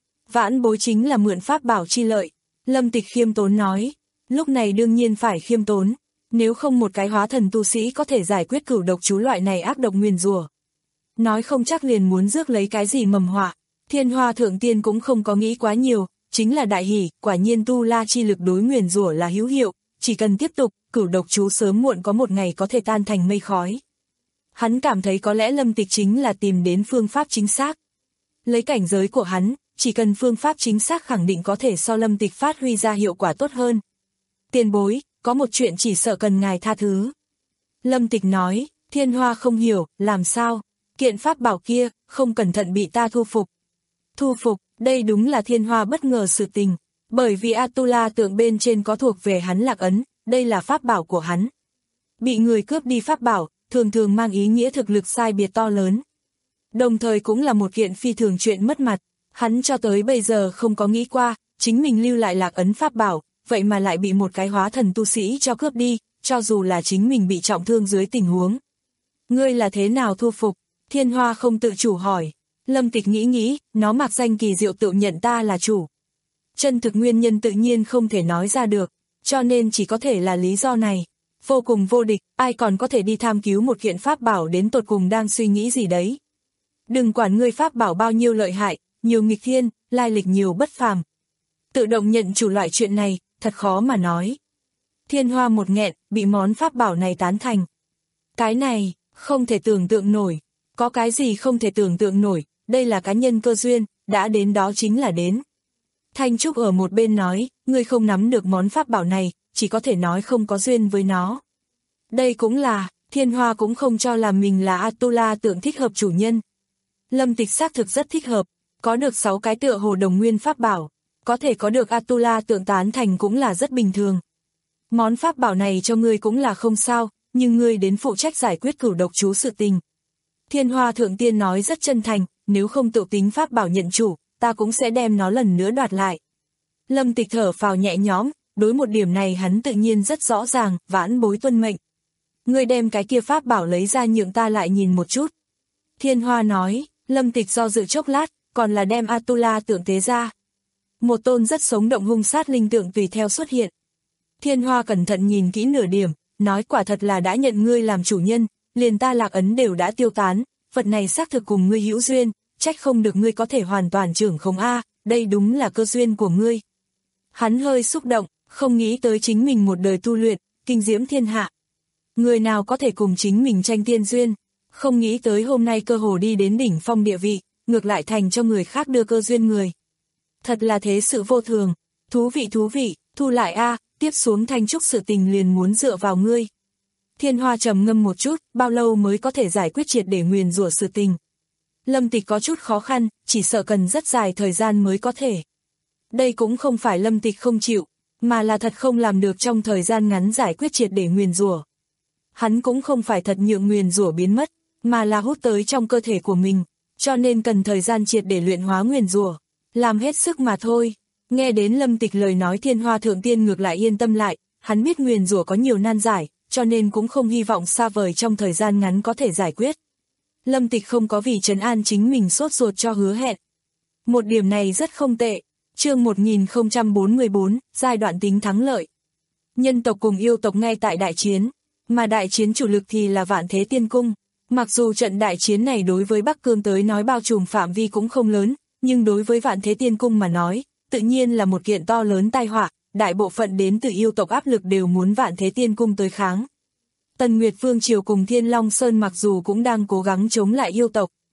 Vãn Bối chính là mượn pháp bảo chi lợi, Lâm Tịch khiêm tốn nói, lúc này đương nhiên phải khiêm tốn, nếu không một cái hóa thần tu sĩ có thể giải quyết cửu độc chú loại này ác độc nguyền rủa. Nói không chắc liền muốn rước lấy cái gì mầm họa. Thiên Hoa Thượng Tiên cũng không có nghĩ quá nhiều, chính là đại hỉ, quả nhiên tu la chi lực đối nguyền rủa là hữu hiệu, chỉ cần tiếp tục, cửu độc chú sớm muộn có một ngày có thể tan thành mây khói. Hắn cảm thấy có lẽ Lâm Tịch chính là tìm đến phương pháp chính xác. Lấy cảnh giới của hắn, chỉ cần phương pháp chính xác khẳng định có thể so Lâm Tịch phát huy ra hiệu quả tốt hơn. Tiền bối, có một chuyện chỉ sợ cần ngài tha thứ. Lâm Tịch nói, Thiên Hoa không hiểu, làm sao? Kiện pháp bảo kia, không cẩn thận bị ta thu phục. Thu phục, đây đúng là Thiên Hoa bất ngờ sự tình, bởi vì Atula tượng bên trên có thuộc về hắn lạc ấn, đây là pháp bảo của hắn. Bị người cướp đi pháp bảo, thường thường mang ý nghĩa thực lực sai biệt to lớn. Đồng thời cũng là một kiện phi thường chuyện mất mặt, hắn cho tới bây giờ không có nghĩ qua, chính mình lưu lại lạc ấn pháp bảo, vậy mà lại bị một cái hóa thần tu sĩ cho cướp đi, cho dù là chính mình bị trọng thương dưới tình huống. Ngươi là thế nào thu phục? Thiên Hoa không tự chủ hỏi. Lâm Tịch nghĩ nghĩ, nó mặc danh kỳ diệu tự nhận ta là chủ. Chân thực nguyên nhân tự nhiên không thể nói ra được, cho nên chỉ có thể là lý do này. Vô cùng vô địch, ai còn có thể đi tham cứu một kiện pháp bảo đến tột cùng đang suy nghĩ gì đấy. Đừng quản ngươi pháp bảo bao nhiêu lợi hại, nhiều nghịch thiên, lai lịch nhiều bất phàm. Tự động nhận chủ loại chuyện này, thật khó mà nói. Thiên Hoa một nghẹn, bị món pháp bảo này tán thành. Cái này, không thể tưởng tượng nổi. Có cái gì không thể tưởng tượng nổi, đây là cá nhân cơ duyên, đã đến đó chính là đến. Thanh Trúc ở một bên nói, ngươi không nắm được món pháp bảo này, chỉ có thể nói không có duyên với nó. Đây cũng là, Thiên Hoa cũng không cho là mình là Atula tượng thích hợp chủ nhân. Lâm Tịch xác thực rất thích hợp, có được sáu cái tựa hồ đồng nguyên pháp bảo, có thể có được Atula tượng tán thành cũng là rất bình thường. Món pháp bảo này cho ngươi cũng là không sao, nhưng ngươi đến phụ trách giải quyết cửu độc chú sự tình. Thiên Hoa Thượng Tiên nói rất chân thành, nếu không tự tính pháp bảo nhận chủ, ta cũng sẽ đem nó lần nữa đoạt lại. Lâm Tịch thở phào nhẹ nhõm, đối một điểm này hắn tự nhiên rất rõ ràng, Vãn Bối tuân mệnh. Ngươi đem cái kia pháp bảo lấy ra nhượng ta lại nhìn một chút. Thiên Hoa nói, Lâm Tịch do dự chốc lát, còn là đem Atula tượng tế ra. Một tôn rất sống động hung sát linh tượng tùy theo xuất hiện. Thiên Hoa cẩn thận nhìn kỹ nửa điểm, nói quả thật là đã nhận ngươi làm chủ nhân, liền ta lạc ấn đều đã tiêu tán, vật này xác thực cùng ngươi hữu duyên, trách không được ngươi có thể hoàn toàn trưởng không a, đây đúng là cơ duyên của ngươi. Hắn hơi xúc động, không nghĩ tới chính mình một đời tu luyện, kinh diễm thiên hạ. Người nào có thể cùng chính mình tranh tiên duyên, không nghĩ tới hôm nay cơ hồ đi đến đỉnh phong địa vị, ngược lại thành cho người khác đưa cơ duyên người. Thật là thế sự vô thường, thú vị thú vị, thu lại a, tiếp xuống Thanh Trúc sự tình liền muốn dựa vào ngươi. Thiên Hoa trầm ngâm một chút, bao lâu mới có thể giải quyết triệt để nguyền rủa sự tình. Lâm Tịch có chút khó khăn, chỉ sợ cần rất dài thời gian mới có thể. Đây cũng không phải Lâm Tịch không chịu, mà là thật không làm được trong thời gian ngắn giải quyết triệt để nguyền rủa. Hắn cũng không phải thật nhượng nguyền rủa biến mất, mà là hút tới trong cơ thể của mình, cho nên cần thời gian triệt để luyện hóa nguyền rủa, làm hết sức mà thôi. Nghe đến Lâm Tịch lời nói, Thiên Hoa Thượng Tiên ngược lại yên tâm lại, hắn biết nguyền rủa có nhiều nan giải, cho nên cũng không hy vọng xa vời trong thời gian ngắn có thể giải quyết. Lâm Tịch không có vì trấn an chính mình sốt ruột cho hứa hẹn. Một điểm này rất không tệ. Chương một nghìn không trăm bốn mươi bốn, giai đoạn tính thắng lợi. Nhân tộc cùng yêu tộc ngay tại đại chiến, mà đại chiến chủ lực thì là Vạn Thế Tiên Cung. Mặc dù trận đại chiến này đối với Bắc Cương tới nói bao trùm phạm vi cũng không lớn, nhưng đối với Vạn Thế Tiên Cung mà nói, tự nhiên là một kiện to lớn tai họa, đại bộ phận đến từ yêu tộc áp lực đều muốn Vạn Thế Tiên Cung tới kháng. Tần Nguyệt Vương Triều cùng Thiên Long Sơn mặc dù cũng đang cố gắng chống lại yêu tộc,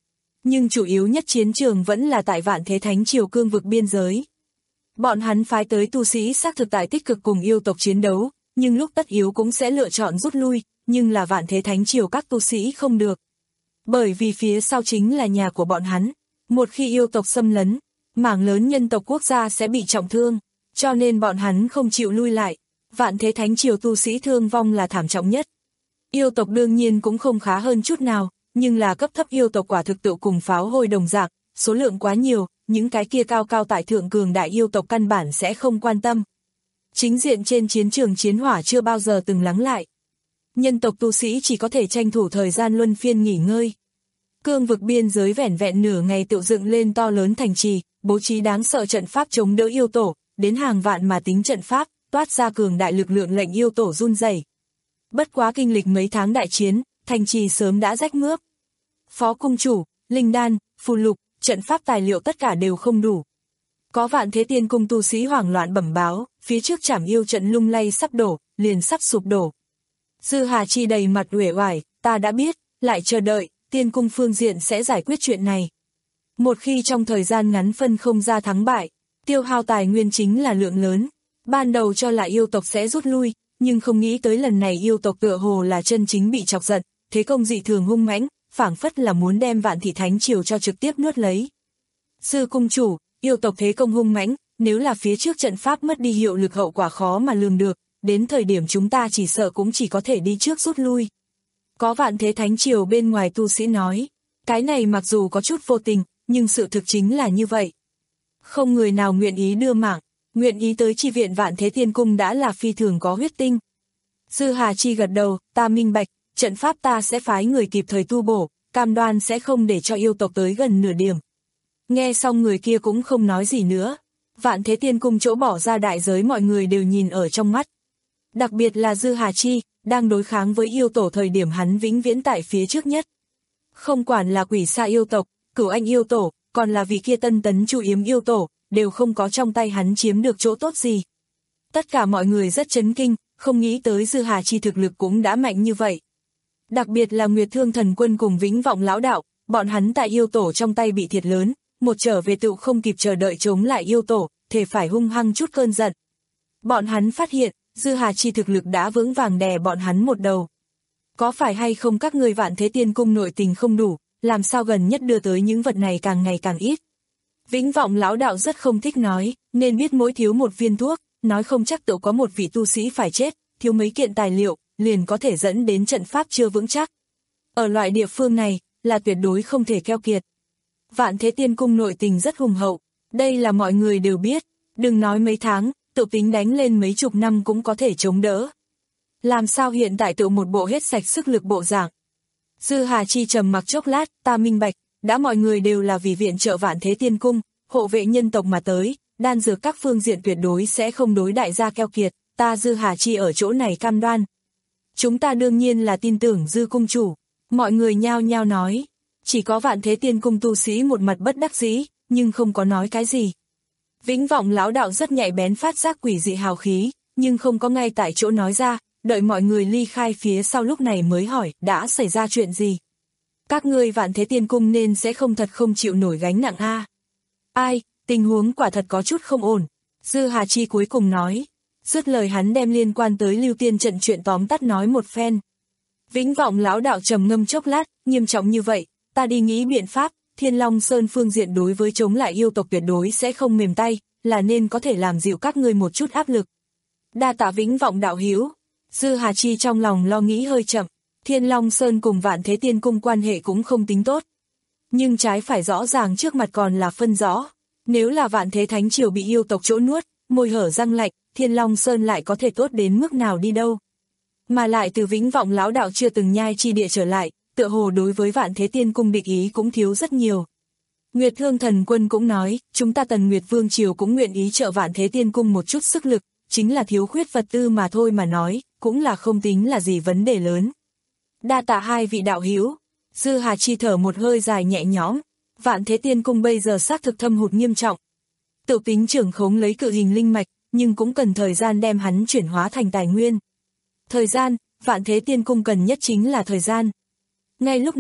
nhưng chủ yếu nhất chiến trường vẫn là tại Vạn Thế Thánh Triều cương vực biên giới. Bọn hắn phái tới tu sĩ xác thực tại tích cực cùng yêu tộc chiến đấu, nhưng lúc tất yếu cũng sẽ lựa chọn rút lui, nhưng là Vạn Thế Thánh Triều các tu sĩ không được. Bởi vì phía sau chính là nhà của bọn hắn, một khi yêu tộc xâm lấn, mảng lớn nhân tộc quốc gia sẽ bị trọng thương, cho nên bọn hắn không chịu lui lại. Vạn Thế Thánh Triều tu sĩ thương vong là thảm trọng nhất. Yêu tộc đương nhiên cũng không khá hơn chút nào, nhưng là cấp thấp yêu tộc quả thực tự cùng pháo hôi đồng dạng, số lượng quá nhiều, những cái kia cao cao tại thượng cường đại yêu tộc căn bản sẽ không quan tâm. Chính diện trên chiến trường chiến hỏa chưa bao giờ từng lắng lại. Nhân tộc tu sĩ chỉ có thể tranh thủ thời gian luân phiên nghỉ ngơi. Cương vực biên giới vẻn vẹn nửa ngày tự dựng lên to lớn thành trì, bố trí đáng sợ trận pháp chống đỡ yêu tổ, đến hàng vạn mà tính trận pháp, toát ra cường đại lực lượng lệnh yêu tổ run rẩy. Bất quá kinh lịch mấy tháng đại chiến, thành trì sớm đã rách mướp. Phó cung chủ, linh đan, phù lục, trận pháp tài liệu tất cả đều không đủ. Có Vạn Thế Tiên cung tu sĩ hoảng loạn bẩm báo, phía trước Trảm Yêu trận lung lay sắp đổ, liền sắp sụp đổ. Dư Hà Chi đầy mặt uể oải, ta đã biết, lại chờ đợi, tiên cung phương diện sẽ giải quyết chuyện này. Một khi trong thời gian ngắn phân không ra thắng bại, tiêu hao tài nguyên chính là lượng lớn. Ban đầu cho là yêu tộc sẽ rút lui, nhưng không nghĩ tới lần này yêu tộc tựa hồ là chân chính bị chọc giận, thế công dị thường hung mãnh, phảng phất là muốn đem Vạn Thị Thánh Triều cho trực tiếp nuốt lấy. Sư cung chủ, yêu tộc thế công hung mãnh, nếu là phía trước trận pháp mất đi hiệu lực hậu quả khó mà lường được, đến thời điểm chúng ta chỉ sợ cũng chỉ có thể đi trước rút lui. Có Vạn Thế Thánh Triều bên ngoài tu sĩ nói, cái này mặc dù có chút vô tình, nhưng sự thực chính là như vậy. Không người nào nguyện ý đưa mạng, nguyện ý tới chi viện Vạn Thế Tiên cung đã là phi thường có huyết tinh. Dư Hà Chi gật đầu, ta minh bạch, trận pháp ta sẽ phái người kịp thời tu bổ, cam đoan sẽ không để cho yêu tộc tới gần nửa điểm. Nghe xong người kia cũng không nói gì nữa. Vạn Thế Tiên cung chỗ bỏ ra đại giới mọi người đều nhìn ở trong mắt. Đặc biệt là Dư Hà Chi, đang đối kháng với yêu tổ thời điểm hắn vĩnh viễn tại phía trước nhất. Không quản là Quỷ Sa yêu tộc, Cửu Anh yêu tổ, còn là vị kia Tân Tấn Chu Yếm yêu tổ, đều không có trong tay hắn chiếm được chỗ tốt gì. Tất cả mọi người rất chấn kinh, không nghĩ tới Dư Hà Chi thực lực cũng đã mạnh như vậy. Đặc biệt là Nguyệt Thương Thần Quân cùng Vĩnh Vọng lão đạo, bọn hắn tại yêu tổ trong tay bị thiệt lớn, một trở về tựu không kịp chờ đợi chống lại yêu tổ, thể phải hung hăng chút cơn giận. Bọn hắn phát hiện, Dư Hà Chi thực lực đã vững vàng đè bọn hắn một đầu. Có phải hay không các người Vạn Thế Tiên cung nội tình không đủ, làm sao gần nhất đưa tới những vật này càng ngày càng ít. Vĩnh Vọng lão đạo rất không thích nói, nên biết mỗi thiếu một viên thuốc, nói không chắc tự có một vị tu sĩ phải chết, thiếu mấy kiện tài liệu, liền có thể dẫn đến trận pháp chưa vững chắc. Ở loại địa phương này, là tuyệt đối không thể keo kiệt. Vạn Thế Tiên cung nội tình rất hùng hậu, đây là mọi người đều biết, đừng nói mấy tháng, tự tính đánh lên mấy chục năm cũng có thể chống đỡ. Làm sao hiện tại tự một bộ hết sạch sức lực bộ dạng. Dư Hà Chi trầm mặc chốc lát, ta minh bạch, đã mọi người đều là vì viện trợ Vạn Thế Tiên cung, hộ vệ nhân tộc mà tới, đan dược các phương diện tuyệt đối sẽ không đối đại gia keo kiệt, ta Dư Hà Chi ở chỗ này cam đoan. Chúng ta đương nhiên là tin tưởng Dư cung chủ, mọi người nhao nhao nói, chỉ có Vạn Thế Tiên cung tu sĩ một mặt bất đắc dĩ, nhưng không có nói cái gì. Vĩnh Vọng lão đạo rất nhạy bén phát giác quỷ dị hào khí, nhưng không có ngay tại chỗ nói ra, đợi mọi người ly khai phía sau lúc này mới hỏi, đã xảy ra chuyện gì? Các ngươi Vạn Thế Tiên cung nên sẽ không thật không chịu nổi gánh nặng a. Ai, tình huống quả thật có chút không ổn. Dư Hà Chi cuối cùng nói, dứt lời hắn đem liên quan tới Lưu Tiên trận chuyện tóm tắt nói một phen. Vĩnh Vọng lão đạo trầm ngâm chốc lát, nghiêm trọng như vậy, ta đi nghĩ biện pháp, Thiên Long Sơn phương diện đối với chống lại yêu tộc tuyệt đối sẽ không mềm tay, là nên có thể làm dịu các ngươi một chút áp lực. Đa tạ Vĩnh Vọng đạo hữu. Dư Hà Chi trong lòng lo nghĩ hơi chậm, Thiên Long Sơn cùng Vạn Thế Tiên cung quan hệ cũng không tính tốt. Nhưng trái phải rõ ràng trước mặt còn là phân rõ, nếu là Vạn Thế Thánh Triều bị yêu tộc chỗ nuốt, môi hở răng lạnh, Thiên Long Sơn lại có thể tốt đến mức nào đi đâu. Mà lại từ Vĩnh Vọng lão đạo chưa từng nhai chi địa trở lại, tựa hồ đối với Vạn Thế Tiên cung địch ý cũng thiếu rất nhiều. Nguyệt Thương Thần Quân cũng nói, chúng ta Tần Nguyệt Vương Triều cũng nguyện ý trợ Vạn Thế Tiên cung một chút sức lực, chính là thiếu khuyết vật tư mà thôi mà nói, cũng là không tính là gì vấn đề lớn. Đa tạ hai vị đạo hữu. Dư Hà Chi thở một hơi dài nhẹ nhõm, Vạn Thế Tiên cung bây giờ xác thực thâm hụt nghiêm trọng. Tự tính trưởng khống lấy cự hình linh mạch, nhưng cũng cần thời gian đem hắn chuyển hóa thành tài nguyên. Thời gian, Vạn Thế Tiên cung cần nhất chính là thời gian. Ngay lúc này,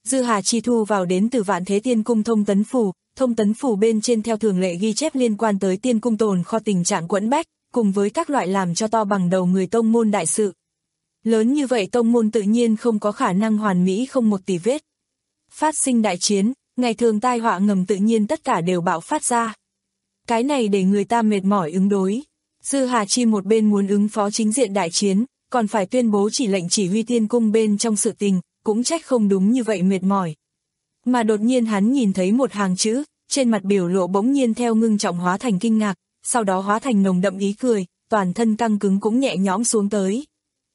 Dư Hà Chi thu vào đến từ Vạn Thế Tiên Cung thông tấn phù, thông tấn phù bên trên theo thường lệ ghi chép liên quan tới tiên cung tồn kho tình trạng quẫn bách, cùng với các loại làm cho to bằng đầu người tông môn đại sự. Lớn như vậy tông môn tự nhiên không có khả năng hoàn mỹ không một tì vết. Phát sinh đại chiến, ngày thường tai họa ngầm tự nhiên tất cả đều bạo phát ra. Cái này để người ta mệt mỏi ứng đối. Dư Hà Chi một bên muốn ứng phó chính diện đại chiến, còn phải tuyên bố chỉ lệnh chỉ huy tiên cung bên trong sự tình, cũng trách không đúng như vậy mệt mỏi. Mà đột nhiên hắn nhìn thấy một hàng chữ, trên mặt biểu lộ bỗng nhiên theo ngưng trọng hóa thành kinh ngạc, sau đó hóa thành nồng đậm ý cười, toàn thân căng cứng cũng nhẹ nhõm xuống tới.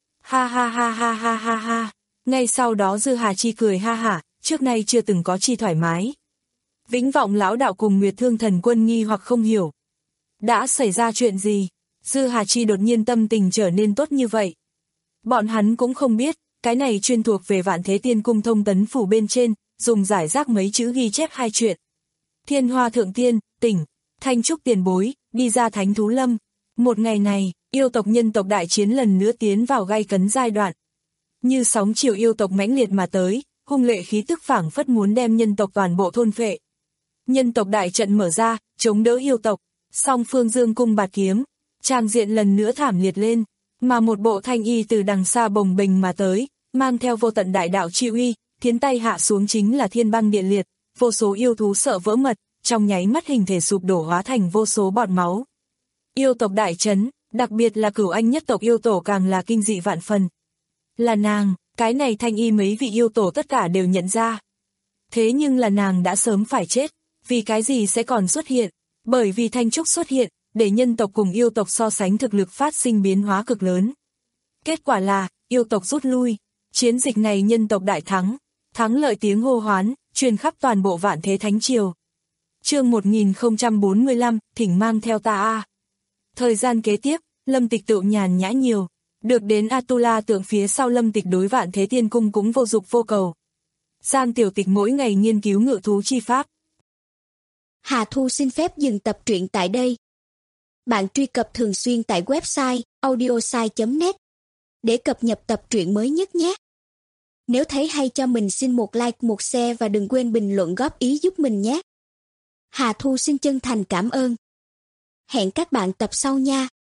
Ha ha ha ha ha ha ha, ngay sau đó Dư Hà Chi cười ha hả, trước nay chưa từng có chi thoải mái. Vĩnh Vọng lão đạo cùng Nguyệt Thương Thần Quân nghi hoặc không hiểu. Đã xảy ra chuyện gì? Dư Hà Chi đột nhiên tâm tình trở nên tốt như vậy. Bọn hắn cũng không biết, cái này chuyên thuộc về Vạn Thế Tiên Cung thông tấn phủ bên trên, dùng giải rác mấy chữ ghi chép hai chuyện. Thiên Hoa Thượng Tiên, tỉnh, Thanh Trúc tiền bối, đi ra Thánh Thú Lâm. Một ngày này, yêu tộc nhân tộc đại chiến lần nữa tiến vào gay cấn giai đoạn. Như sóng chiều yêu tộc mãnh liệt mà tới, hung lệ khí tức phảng phất muốn đem nhân tộc toàn bộ thôn phệ. Nhân tộc đại trận mở ra, chống đỡ yêu tộc, song phương dương cung bạt kiếm, tràng diện lần nữa thảm liệt lên, mà một bộ thanh y từ đằng xa bồng bềnh mà tới, mang theo vô tận đại đạo chi uy, thiến tay hạ xuống chính là thiên băng điện liệt, vô số yêu thú sợ vỡ mật, trong nháy mắt hình thể sụp đổ hóa thành vô số bọt máu. Yêu tộc đại chấn, đặc biệt là Cửu Anh nhất tộc yêu tổ càng là kinh dị vạn phần. Là nàng, cái này thanh y mấy vị yêu tổ tất cả đều nhận ra. Thế nhưng là nàng đã sớm phải chết, vì cái gì sẽ còn xuất hiện? Bởi vì Thanh Trúc xuất hiện, để nhân tộc cùng yêu tộc so sánh thực lực phát sinh biến hóa cực lớn. Kết quả là, yêu tộc rút lui, chiến dịch này nhân tộc đại thắng, thắng lợi tiếng hô hoán, truyền khắp toàn bộ Vạn Thế Thánh Triều. Chương một nghìn không trăm bốn mươi lăm, thỉnh mang theo ta a. Thời gian kế tiếp, Lâm Tịch tự nhàn nhã nhiều, được đến Atula tượng phía sau Lâm Tịch đối Vạn Thế Tiên Cung cũng vô dục vô cầu. Giang Tiểu Tịch mỗi ngày nghiên cứu ngự thú chi pháp. Hà Thu xin phép dừng tập truyện tại đây. Bạn truy cập thường xuyên tại website audiosai chấm net để cập nhật tập truyện mới nhất nhé. Nếu thấy hay cho mình xin một like, một share và đừng quên bình luận góp ý giúp mình nhé. Hà Thu xin chân thành cảm ơn. Hẹn các bạn tập sau nha.